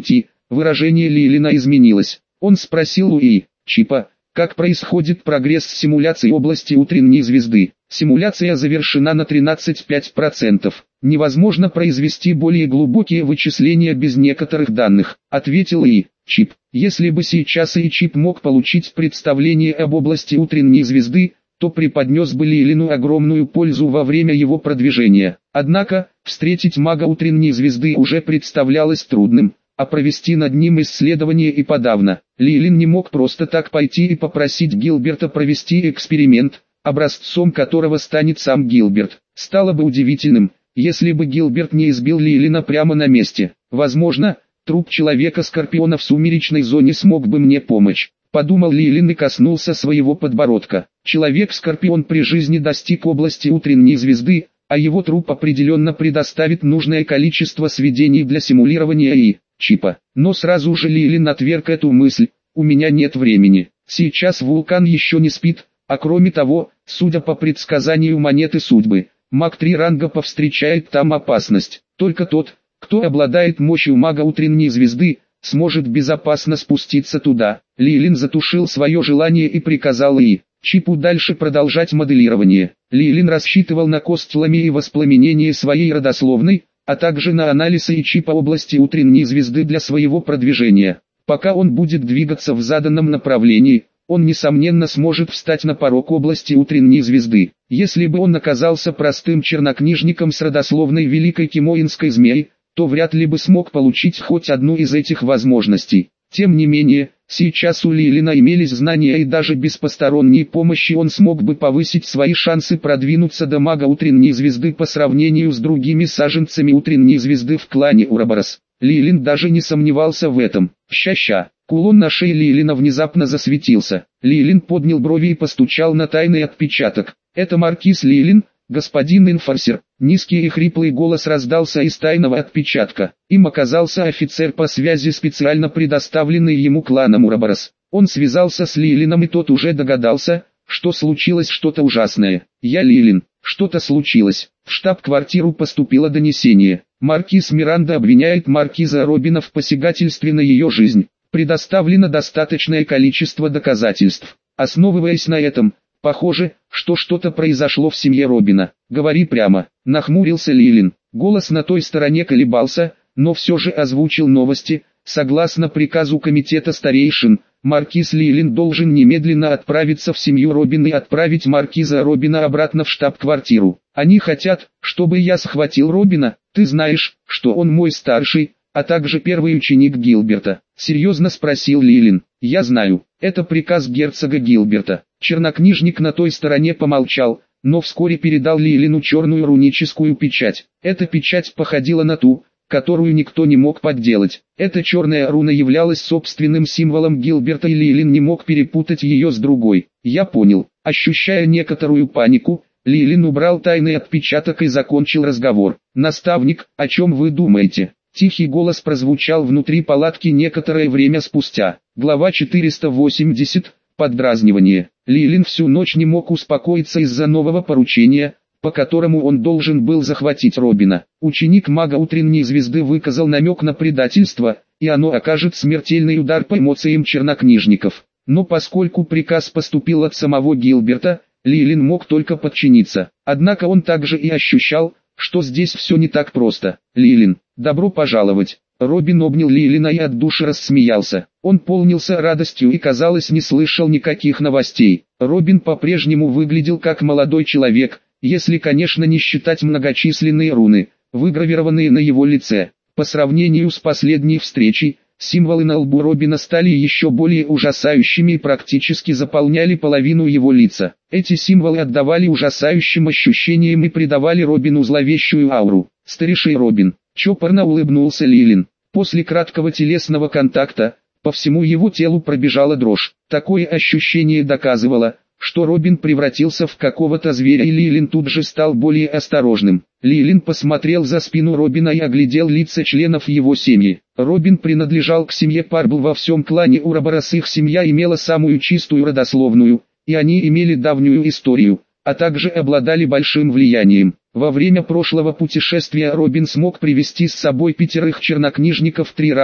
выражение Лилина изменилось. Он спросил у Чипа, как происходит прогресс симуляции области утренней звезды. Симуляция завершена на 13,5%. Невозможно произвести более глубокие вычисления без некоторых данных, ответил Чип. Если бы сейчас Чип мог получить представление об области утренней звезды, то преподнес бы Лилину огромную пользу во время его продвижения. Однако, встретить мага утренней звезды уже представлялось трудным, а провести над ним исследование и подавно. Лилин не мог просто так пойти и попросить Гилберта провести эксперимент, образцом которого станет сам Гилберт. Стало бы удивительным, если бы Гилберт не избил Лилина прямо на месте. Возможно, труп человека-скорпиона в сумеречной зоне смог бы мне помочь, подумал Лилин и коснулся своего подбородка. Человек-скорпион при жизни достиг области утренней звезды, а его труп определенно предоставит нужное количество сведений для симулирования Чипа. Но сразу же Лилин отверг эту мысль: у меня нет времени. Сейчас вулкан еще не спит, а кроме того, судя по предсказанию монеты судьбы, маг 3 ранга повстречает там опасность. Только тот, кто обладает мощью мага утренней звезды, сможет безопасно спуститься туда. Лилин затушил свое желание и приказал Чипу дальше продолжать моделирование. Лилин рассчитывал на костлами и воспламенение своей родословной, а также на анализ Чипа области утренней звезды для своего продвижения. Пока он будет двигаться в заданном направлении, он несомненно сможет встать на порог области утренней звезды. Если бы он оказался простым чернокнижником с родословной великой кимоинской змеи, то вряд ли бы смог получить хоть одну из этих возможностей. Тем не менее, сейчас у Лилина имелись знания, и даже без посторонней помощи он смог бы повысить свои шансы продвинуться до мага утренней звезды по сравнению с другими саженцами утренней звезды в клане Ураборос. Лилин даже не сомневался в этом. Ща-ща. Кулон на шее Лилина внезапно засветился. Лилин поднял брови и постучал на тайный отпечаток. «Это маркиз Лилин, господин инфорсер». Низкий и хриплый голос раздался из тайного отпечатка. Им оказался офицер по связи, специально предоставленный ему кланом Ураборос. Он связался с Лилином, и тот уже догадался, что случилось что-то ужасное. «Я Лилин. Что-то случилось. В штаб-квартиру поступило донесение. Маркиз Миранда обвиняет маркиза Робина в посягательстве на ее жизнь. Предоставлено достаточное количество доказательств. Основываясь на этом, похоже, что что-то произошло в семье Робина. Говори прямо», — нахмурился Лилин. Голос на той стороне колебался, но все же озвучил новости. Согласно приказу комитета старейшин, маркиз Лилин должен немедленно отправиться в семью Робина и отправить маркиза Робина обратно в штаб-квартиру. Они хотят, чтобы я схватил Робина. Ты знаешь, что он мой старший, а также первый ученик Гилберта. Серьезно спросил Лилин. Я знаю, это приказ герцога Гилберта. Чернокнижник на той стороне помолчал, но вскоре передал Лилину черную руническую печать. Эта печать походила на ту, которую никто не мог подделать. Эта черная руна являлась собственным символом Гилберта, и Лилин не мог перепутать ее с другой. Я понял. Ощущая некоторую панику, Лилин убрал тайный отпечаток и закончил разговор. «Наставник, о чем вы думаете?» Тихий голос прозвучал внутри палатки некоторое время спустя. Глава 480. Поддразнивание. Лилин всю ночь не мог успокоиться из-за нового поручения, по которому он должен был захватить Робина. Ученик мага утренней звезды выказал намек на предательство, и оно окажет смертельный удар по эмоциям чернокнижников. Но поскольку приказ поступил от самого Гилберта, Лилин мог только подчиниться. Однако он также и ощущал, что здесь все не так просто. «Лилин, добро пожаловать!» Робин обнял Лилина и от души рассмеялся. Он полнился радостью и, казалось, не слышал никаких новостей. Робин по-прежнему выглядел как молодой человек, если, конечно, не считать многочисленные руны, выгравированные на его лице. По сравнению с последней встречей, символы на лбу Робина стали еще более ужасающими и практически заполняли половину его лица. Эти символы отдавали ужасающим ощущениям и придавали Робину зловещую ауру. «Старейший Робин», — чопорно улыбнулся Лилин. После краткого телесного контакта, по всему его телу пробежала дрожь. Такое ощущение доказывало, что Робин превратился в какого-то зверя, и Лилин тут же стал более осторожным. Лилин посмотрел за спину Робина и оглядел лица членов его семьи. Робин принадлежал к семье Парбл во всем клане Ураборос. Их семья имела самую чистую родословную, и они имели давнюю историю, а также обладали большим влиянием. Во время прошлого путешествия Робин смог привести с собой 5 чернокнижников 3 ранга,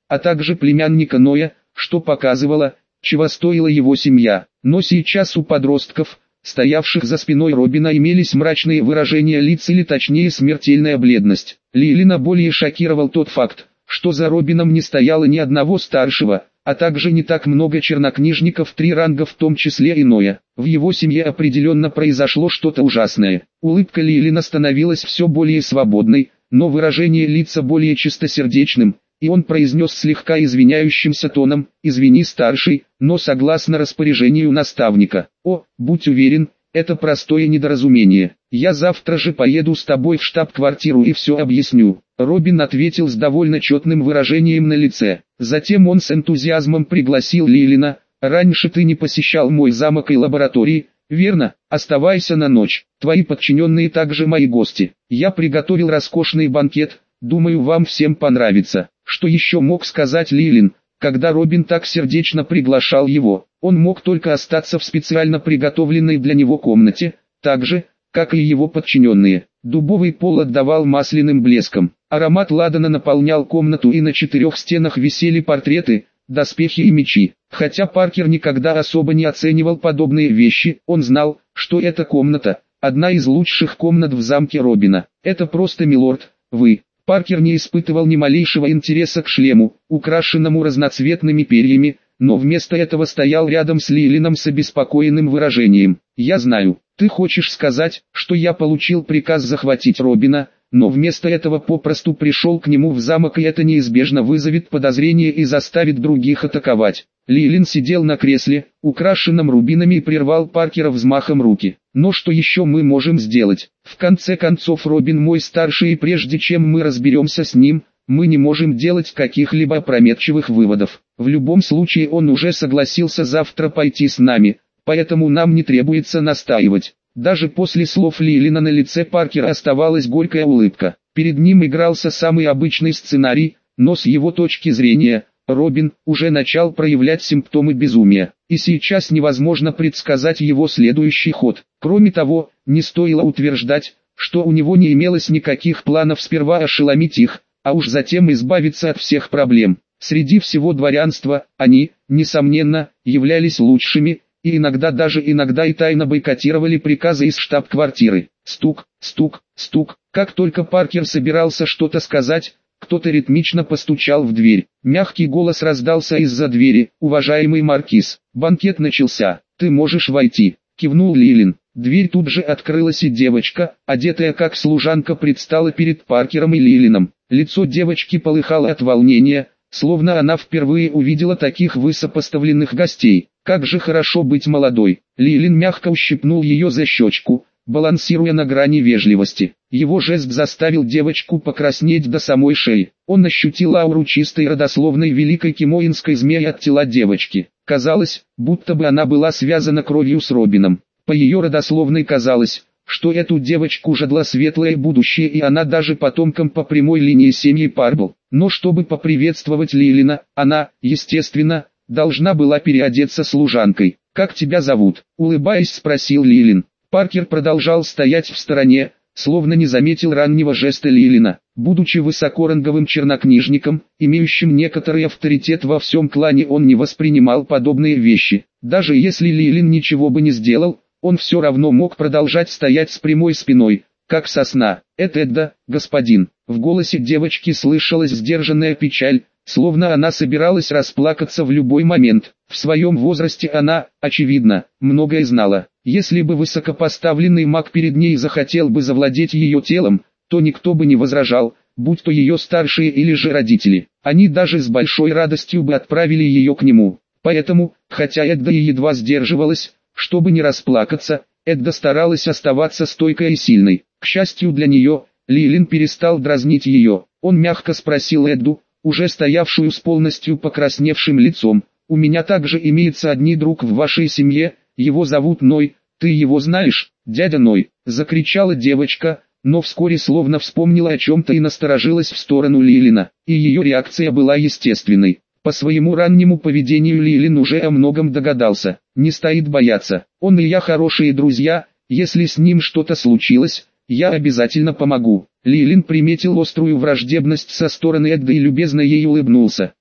а также племянника Ноя, что показывало, чего стоила его семья. Но сейчас у подростков, стоявших за спиной Робина, имелись мрачные выражения лиц, или точнее смертельная бледность. Лилина более шокировал тот факт, что за Робином не стояло ни одного старшего, а также не так много чернокнижников 3 ранга, в том числе и Ноя. В его семье определенно произошло что-то ужасное. Улыбка Лилина становилась все более свободной, но выражение лица более чистосердечным, и он произнес слегка извиняющимся тоном: «Извини, старший, но согласно распоряжению наставника». «О, будь уверен, это простое недоразумение. Я завтра же поеду с тобой в штаб-квартиру и все объясню». Робин ответил с довольно четным выражением на лице. Затем он с энтузиазмом пригласил Лилина: «Раньше ты не посещал мой замок и лаборатории, верно? Оставайся на ночь. Твои подчиненные также мои гости. Я приготовил роскошный банкет, думаю, вам всем понравится». Что еще мог сказать Лилин, когда Робин так сердечно приглашал его? Он мог только остаться в специально приготовленной для него комнате, так же, как и его подчиненные. Дубовый пол отдавал масляным блеском. Аромат ладана наполнял комнату, и на 4 стенах висели портреты, доспехи и мечи. Хотя Паркер никогда особо не оценивал подобные вещи, он знал, что эта комната – одна из лучших комнат в замке Робина. «Это просто, милорд, вы». Паркер не испытывал ни малейшего интереса к шлему, украшенному разноцветными перьями, но вместо этого стоял рядом с Лилином с обеспокоенным выражением. «Я знаю, ты хочешь сказать, что я получил приказ захватить Робина, но вместо этого попросту пришел к нему в замок, и это неизбежно вызовет подозрение и заставит других атаковать». Лилин сидел на кресле, украшенном рубинами, и прервал Паркера взмахом руки. «Но что еще мы можем сделать? В конце концов, Робин мой старший, и прежде чем мы разберемся с ним, мы не можем делать каких-либо опрометчивых выводов. В любом случае он уже согласился завтра пойти с нами, поэтому нам не требуется настаивать». Даже после слов Лилина на лице Паркера оставалась горькая улыбка. Перед ним игрался самый обычный сценарий, но с его точки зрения – Робин уже начал проявлять симптомы безумия, и сейчас невозможно предсказать его следующий ход. Кроме того, не стоило утверждать, что у него не имелось никаких планов сперва ошеломить их, а уж затем избавиться от всех проблем. Среди всего дворянства, они, несомненно, являлись лучшими, и иногда и тайно бойкотировали приказы из штаб-квартиры. Стук, стук, стук. Как только Паркер собирался что-то сказать, кто-то ритмично постучал в дверь. Мягкий голос раздался из-за двери: «Уважаемый маркиз, банкет начался, ты можешь войти», — кивнул Лилин. Дверь тут же открылась, и девочка, одетая как служанка, предстала перед Паркером и Лилином. Лицо девочки полыхало от волнения, словно она впервые увидела таких высокопоставленных гостей. «Как же хорошо быть молодой!» Лилин мягко ущипнул ее за щечку, балансируя на грани вежливости. Его жест заставил девочку покраснеть до самой шеи. Он ощутил ауру чистой родословной великой кимоинской змеи от тела девочки. Казалось, будто бы она была связана кровью с Робином. По ее родословной казалось, что эту девочку ждало светлое будущее, и она даже потомком по прямой линии семьи Парбл. Но чтобы поприветствовать Лилина, она, естественно, должна была переодеться служанкой. «Как тебя зовут?» — улыбаясь, спросил Лилин. Паркер продолжал стоять в стороне, словно не заметил раннего жеста Лилина. Будучи высокоранговым чернокнижником, имеющим некоторый авторитет во всем клане, он не воспринимал подобные вещи. Даже если Лилин ничего бы не сделал, он все равно мог продолжать стоять с прямой спиной, как сосна. «Это Эдда, господин». В голосе девочки слышалась сдержанная печаль, словно она собиралась расплакаться в любой момент. В своем возрасте она, очевидно, многое знала. Если бы высокопоставленный маг перед ней захотел бы завладеть ее телом, то никто бы не возражал, будь то ее старшие или же родители. Они даже с большой радостью бы отправили ее к нему. Поэтому, хотя Эдда и едва сдерживалась, чтобы не расплакаться, Эдда старалась оставаться стойкой и сильной. К счастью для нее, Лилин перестал дразнить ее. Он мягко спросил Эдду, уже стоявшую с полностью покрасневшим лицом: «У меня также имеется один друг в вашей семье, его зовут Ной, ты его знаешь?» «Дядя Ной!» — закричала девочка, но вскоре словно вспомнила о чем-то и насторожилась в сторону Лилина, и ее реакция была естественной. По своему раннему поведению Лилин уже о многом догадался. Не стоит бояться, он и я хорошие друзья, если с ним что-то случилось, я обязательно помогу. Лилин приметил острую враждебность со стороны Эдды и любезно ей улыбнулся.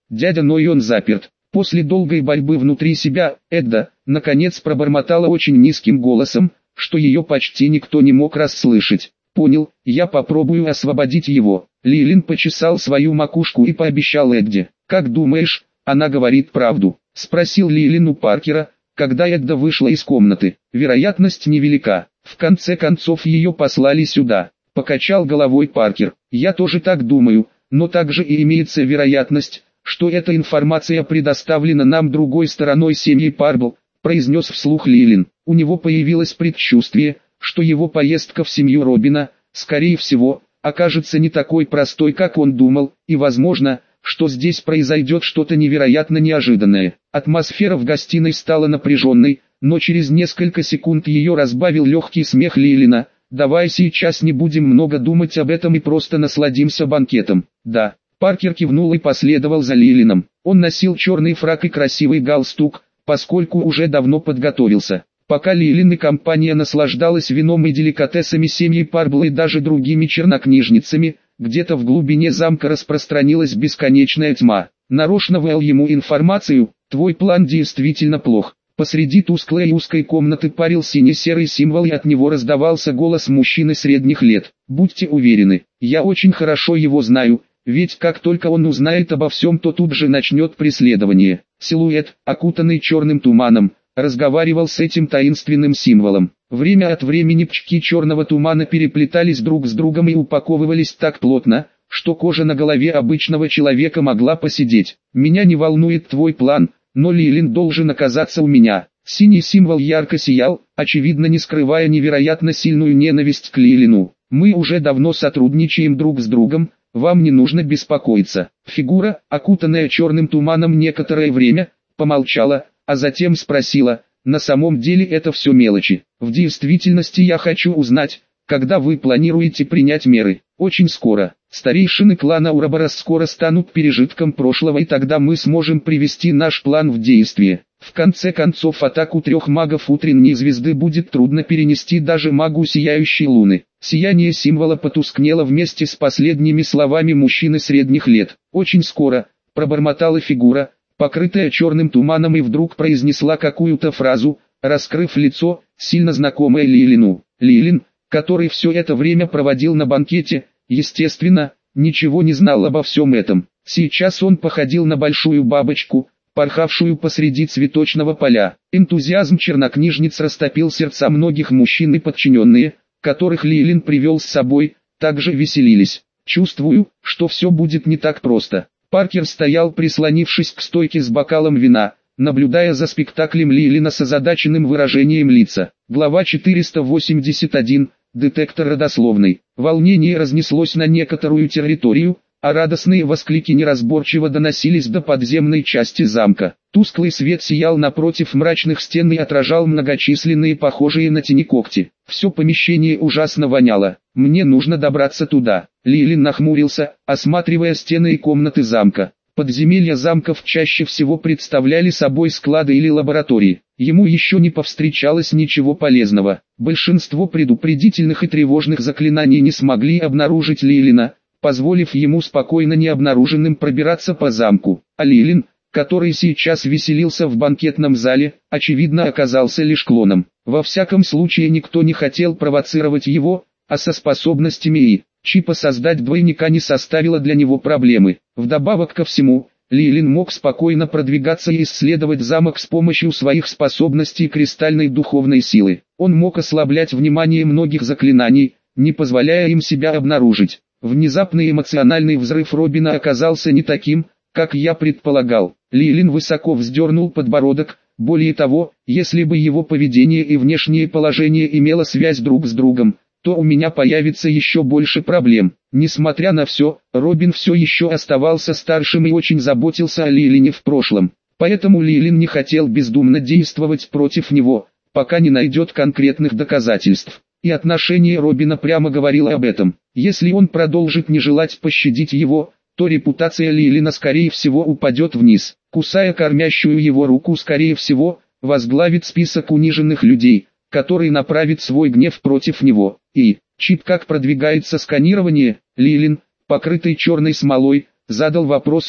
дядя, но и он заперт. После долгой борьбы внутри себя, Эдда, наконец пробормотала очень низким голосом, что ее почти никто не мог расслышать. «Понял, я попробую освободить его». Лилин почесал свою макушку и пообещал Эдде. «Как думаешь, она говорит правду?» — спросил Лилин у Паркера, когда Эдда вышла из комнаты. «Вероятность невелика. В конце концов ее послали сюда», — покачал головой Паркер. «Я тоже так думаю, но также и имеется вероятность, что эта информация предоставлена нам другой стороной семьи Парбл», — произнес вслух Лилин. У него появилось предчувствие, что его поездка в семью Робина, скорее всего, окажется не такой простой, как он думал, и возможно, что здесь произойдет что-то невероятно неожиданное. Атмосфера в гостиной стала напряженной, но через несколько секунд ее разбавил легкий смех Лилина. «Давай сейчас не будем много думать об этом и просто насладимся банкетом». «Да». Паркер кивнул и последовал за Лилином. Он носил черный фрак и красивый галстук, поскольку уже давно подготовился. Пока Лилин и компания наслаждалась вином и деликатесами семьи Парбл и даже другими чернокнижницами, где-то в глубине замка распространилась бесконечная тьма. Нарочно вел ему информацию: «Твой план действительно плох». Посреди тусклой и узкой комнаты парил сине-серый символ, и от него раздавался голос мужчины средних лет. «Будьте уверены, я очень хорошо его знаю, ведь как только он узнает обо всем, то тут же начнет преследование». Силуэт, окутанный черным туманом, разговаривал с этим таинственным символом. Время от времени пучки черного тумана переплетались друг с другом и упаковывались так плотно, что кожа на голове обычного человека могла поседеть. «Меня не волнует твой план, но Лилин должен оказаться у меня». Синий символ ярко сиял, очевидно не скрывая невероятно сильную ненависть к Лилину. «Мы уже давно сотрудничаем друг с другом, вам не нужно беспокоиться». Фигура, окутанная черным туманом, некоторое время помолчала, а затем спросила: «На самом деле это все мелочи. В действительности я хочу узнать, когда вы планируете принять меры». «Очень скоро. Старейшины клана Ураборос скоро станут пережитком прошлого, и тогда мы сможем привести наш план в действие. В конце концов, атаку 3 магов утренней звезды будет трудно перенести даже магу сияющей луны». Сияние символа потускнело вместе с последними словами мужчины средних лет. «Очень скоро», — пробормотала фигура, покрытая черным туманом, и вдруг произнесла какую-то фразу, раскрыв лицо, сильно знакомое Лилину. Лилин, который все это время проводил на банкете, естественно, ничего не знал обо всем этом. Сейчас он походил на большую бабочку, порхавшую посреди цветочного поля. Энтузиазм чернокнижниц растопил сердца многих мужчин, и подчиненные, которых Лилин привел с собой, также веселились. «Чувствую, что все будет не так просто». Паркер стоял, прислонившись к стойке с бокалом вина, наблюдая за спектаклем Лилина с озадаченным выражением лица. Глава 481. Детектор родословной. Волнение разнеслось на некоторую территорию, а радостные восклики неразборчиво доносились до подземной части замка. Тусклый свет сиял напротив мрачных стен и отражал многочисленные похожие на тени когти. Все помещение ужасно воняло. «Мне нужно добраться туда». Лилин нахмурился, осматривая стены и комнаты замка. Подземелья замков чаще всего представляли собой склады или лаборатории. Ему еще не повстречалось ничего полезного. Большинство предупредительных и тревожных заклинаний не смогли обнаружить Лилина, позволив ему спокойно необнаруженным пробираться по замку. А Лилин, который сейчас веселился в банкетном зале, очевидно оказался лишь клоном. Во всяком случае, никто не хотел провоцировать его, а со способностями и чипа создать двойника не составило для него проблемы. Вдобавок ко всему, Лилин мог спокойно продвигаться и исследовать замок с помощью своих способностей кристальной духовной силы. Он мог ослаблять внимание многих заклинаний, не позволяя им себя обнаружить. Внезапный эмоциональный взрыв Робина оказался не таким, как я предполагал. Лилин высоко вздернул подбородок. Более того, если бы его поведение и внешнее положение имело связь друг с другом, то у меня появится еще больше проблем. Несмотря на все, Робин все еще оставался старшим и очень заботился о Лилине в прошлом. Поэтому Лилин не хотел бездумно действовать против него, пока не найдет конкретных доказательств. И отношение Робина прямо говорило об этом. Если он продолжит не желать пощадить его, то репутация Лилина скорее всего упадет вниз. Кусая кормящую его руку, скорее всего, возглавит список униженных людей, который направит свой гнев против него. И, чип, как продвигается сканирование? Лилин, покрытый черной смолой, задал вопрос и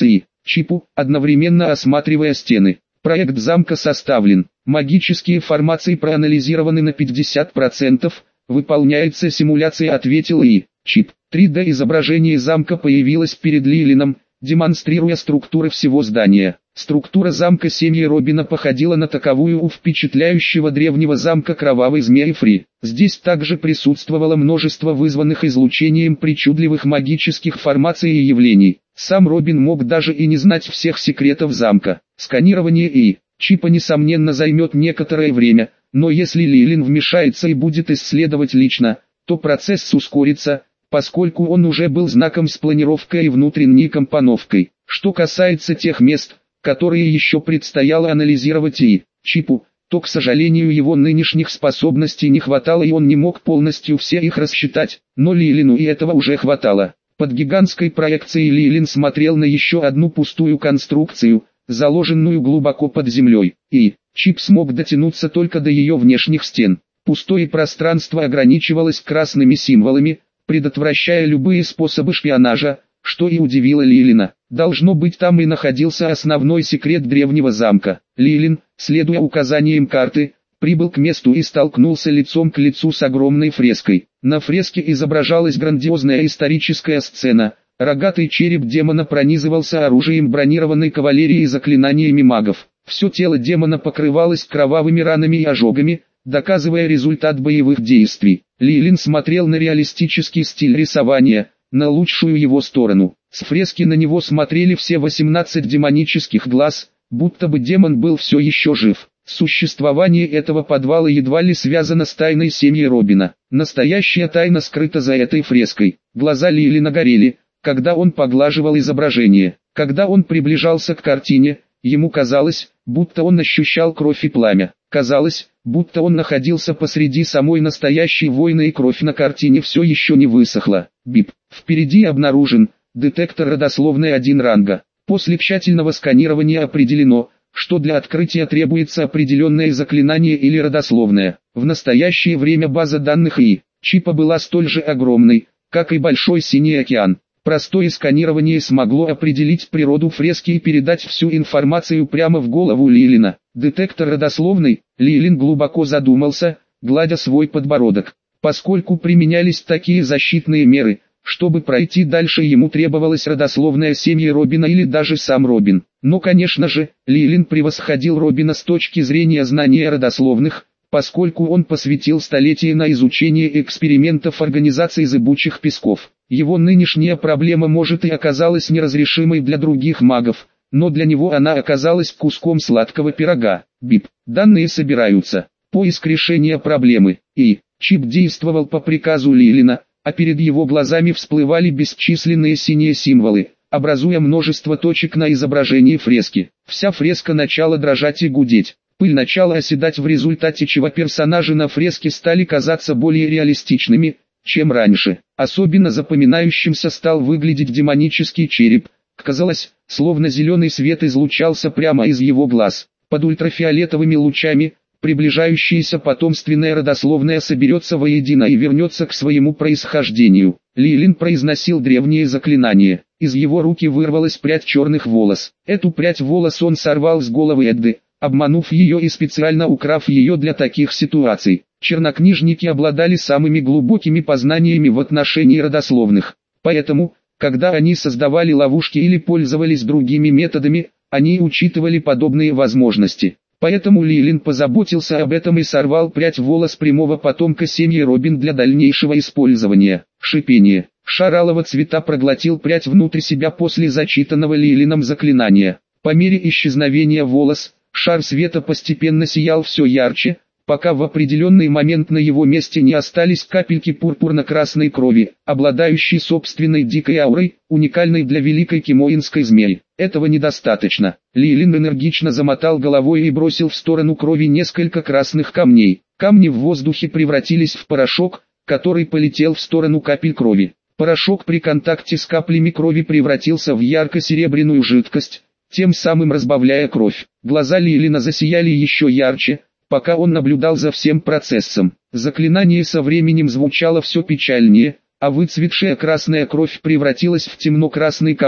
Чипу, одновременно осматривая стены. Проект замка составлен. Магические формации проанализированы на 50%. Выполняется симуляция, ответил И. Чип. 3D изображение замка появилось перед Лилином, демонстрируя структуры всего здания. Структура замка семьи Робина походила на таковую у впечатляющего древнего замка Кровавый Змей Фри. Здесь также присутствовало множество вызванных излучением причудливых магических формаций и явлений. Сам Робин мог даже и не знать всех секретов замка. Сканирование И. Чипа несомненно займет некоторое время, но если Лилин вмешается и будет исследовать лично, то процесс ускорится, поскольку он уже был знаком с планировкой и внутренней компоновкой. Что касается тех мест, которые еще предстояло анализировать И. Чипу, то, к сожалению, его нынешних способностей не хватало и он не мог полностью все их рассчитать, но Лилину и этого уже хватало. Под гигантской проекцией Лилин смотрел на еще одну пустую конструкцию, заложенную глубоко под землей, и Чип смог дотянуться только до ее внешних стен. Пустое пространство ограничивалось красными символами, предотвращая любые способы шпионажа, что и удивило Лилина. Должно быть, там и находился основной секрет древнего замка. Лилин, следуя указаниям карты, прибыл к месту и столкнулся лицом к лицу с огромной фреской. На фреске изображалась грандиозная историческая сцена. Рогатый череп демона пронизывался оружием бронированной кавалерии и заклинаниями магов. Все тело демона покрывалось кровавыми ранами и ожогами, доказывая результат боевых действий. Лилин смотрел на реалистический стиль рисования, на лучшую его сторону. С фрески на него смотрели все 18 демонических глаз, будто бы демон был все еще жив. Существование этого подвала едва ли связано с тайной семьи Робина. Настоящая тайна скрыта за этой фреской. Глаза Лилина горели, когда он поглаживал изображение. Когда он приближался к картине, ему казалось, будто он ощущал кровь и пламя. Казалось, будто он находился посреди самой настоящей войны, и кровь на картине все еще не высохла. Бип. Впереди обнаружен детектор родословной 1 ранга. После тщательного сканирования определено, что для открытия требуется определенное заклинание или родословное. В настоящее время база данных И. Чипа была столь же огромной, как и Большой Синий океан. Простое сканирование смогло определить природу фрески и передать всю информацию прямо в голову Лилина. Детектор родословной, Лилин глубоко задумался, гладя свой подбородок. Поскольку применялись такие защитные меры, чтобы пройти дальше, ему требовалась родословная семьи Робина или даже сам Робин. Но, конечно же, Лилин превосходил Робина с точки зрения знания родословных, поскольку он посвятил столетия на изучение экспериментов организации зыбучих песков. Его нынешняя проблема может и оказалась неразрешимой для других магов, но для него она оказалась куском сладкого пирога. Бип. Данные собираются. Поиск решения проблемы. И. Чип действовал по приказу Лилина, а перед его глазами всплывали бесчисленные синие символы, образуя множество точек на изображении фрески. Вся фреска начала дрожать и гудеть. Пыль начала оседать, в результате чего персонажи на фреске стали казаться более реалистичными, чем раньше. Особенно запоминающимся стал выглядеть демонический череп. Казалось, словно зеленый свет излучался прямо из его глаз. Под ультрафиолетовыми лучами, приближающаяся потомственная родословная соберется воедино и вернется к своему происхождению. Лилин произносил древние заклинания. Из его руки вырвалась прядь черных волос. Эту прядь волос он сорвал с головы Эдды, обманув ее и специально украв ее для таких ситуаций. Чернокнижники обладали самыми глубокими познаниями в отношении родословных. Поэтому, когда они создавали ловушки или пользовались другими методами, они учитывали подобные возможности. Поэтому Лилин позаботился об этом и сорвал прядь волос прямого потомка семьи Робин для дальнейшего использования. Шипение. Шар алого цвета проглотил прядь внутрь себя после зачитанного Лилином заклинания. По мере исчезновения волос, шар света постепенно сиял все ярче, пока в определенный момент на его месте не остались капельки пурпурно-красной крови, обладающей собственной дикой аурой, уникальной для великой кимоинской змеи. Этого недостаточно. Лилин энергично замотал головой и бросил в сторону крови несколько красных камней. Камни в воздухе превратились в порошок, который полетел в сторону капель крови. Порошок при контакте с каплями крови превратился в ярко-серебряную жидкость, тем самым разбавляя кровь. Глаза Лилина засияли еще ярче, пока он наблюдал за всем процессом. Заклинание со временем звучало все печальнее, а выцветшая красная кровь превратилась в темно-красный комок,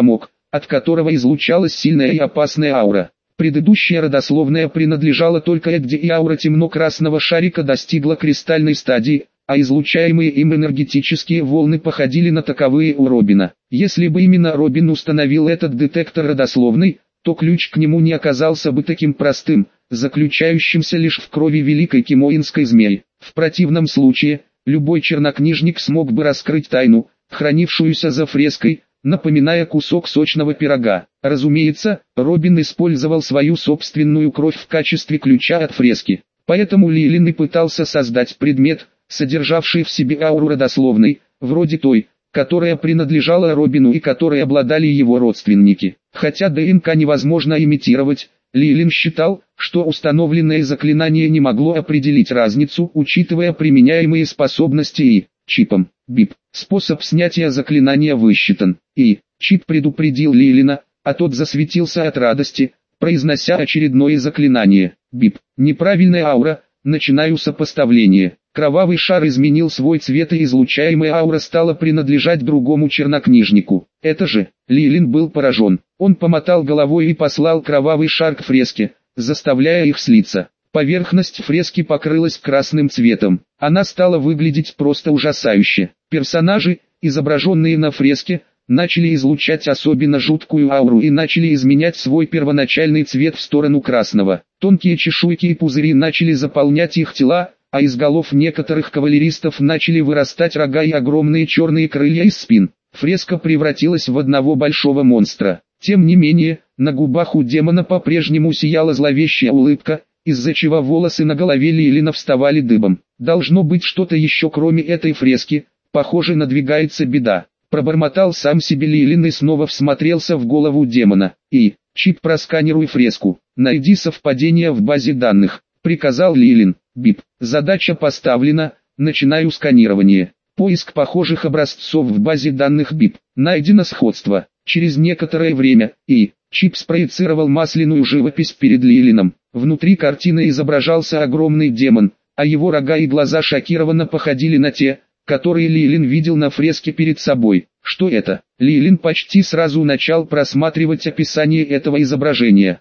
от которого излучалась сильная и опасная аура. Предыдущая родословная принадлежала только где и аура темно-красного шарика достигла кристальной стадии, а излучаемые им энергетические волны походили на таковые у Робина. Если бы именно Робин установил этот детектор родословной, то ключ к нему не оказался бы таким простым, заключающимся лишь в крови великой кимоинской змеи. В противном случае, любой чернокнижник смог бы раскрыть тайну, хранившуюся за фреской, напоминая кусок сочного пирога. Разумеется, Робин использовал свою собственную кровь в качестве ключа от фрески. Поэтому Лилин и пытался создать предмет, содержавший в себе ауру родословной, вроде той, которая принадлежала Робину и которой обладали его родственники. Хотя ДНК невозможно имитировать, Лилин считал, что установленное заклинание не могло определить разницу, учитывая применяемые способности и чипом. БИП. Способ снятия заклинания высчитан. И чип предупредил Лилина, а тот засветился от радости, произнося очередное заклинание. БИП. Неправильная аура. Начинаю сопоставление. Кровавый шар изменил свой цвет и излучаемая аура стала принадлежать другому чернокнижнику. Это же, Лилин был поражен. Он помотал головой и послал кровавый шар к фреске, заставляя их слиться. Поверхность фрески покрылась красным цветом. Она стала выглядеть просто ужасающе. Персонажи, изображенные на фреске, начали излучать особенно жуткую ауру и начали изменять свой первоначальный цвет в сторону красного. Тонкие чешуйки и пузыри начали заполнять их тела, а из голов некоторых кавалеристов начали вырастать рога и огромные черные крылья из спин. Фреска превратилась в одного большого монстра. Тем не менее, на губах у демона по-прежнему сияла зловещая улыбка, из-за чего волосы на голове Лилина вставали дыбом. Должно быть что-то еще кроме этой фрески, похоже, надвигается беда. Пробормотал сам себе Лилин и снова всмотрелся в голову демона. И, чип, просканируй фреску, найди совпадение в базе данных, приказал Лилин. БИП. Задача поставлена, начинаю сканирование. Поиск похожих образцов в базе данных БИП. Найдено сходство. Через некоторое время, и чип спроецировал масляную живопись перед Лилином. Внутри картины изображался огромный демон, а его рога и глаза шокированно походили на те, которые Лилин видел на фреске перед собой. Что это? Лилин почти сразу начал просматривать описание этого изображения.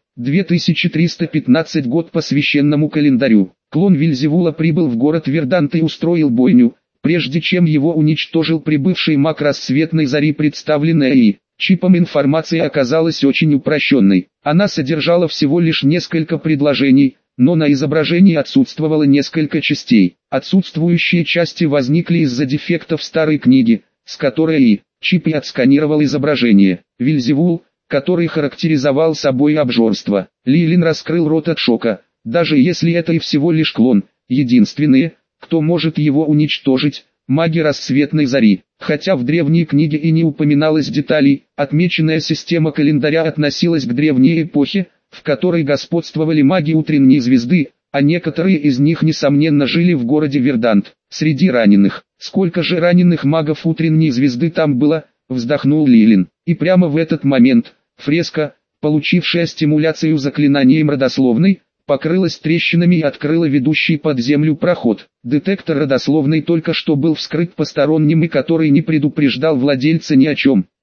2315 год по священному календарю. Клон Вельзевула прибыл в город Вердант и устроил бойню, прежде чем его уничтожил прибывший маг рассветной зари, представленная и чипом информация оказалась очень упрощенной. Она содержала всего лишь несколько предложений, но на изображении отсутствовало несколько частей. Отсутствующие части возникли из-за дефектов старой книги, с которой и чип и отсканировал изображение. Вельзевул, который характеризовал собой обжорство. Лилин раскрыл рот от шока. Даже если это и всего лишь клон, единственные, кто может его уничтожить, маги рассветной зари. Хотя в древней книге и не упоминалось деталей, отмеченная система календаря относилась к древней эпохе, в которой господствовали маги утренней звезды, а некоторые из них несомненно жили в городе Вердант. Среди раненых, сколько же раненых магов утренней звезды там было, вздохнул Лилин. И прямо в этот момент, фреска, получившая стимуляцию заклинанием родословной, покрылась трещинами и открыла ведущий под землю проход. Детектор родословной только что был вскрыт посторонним и который не предупреждал владельца ни о чем.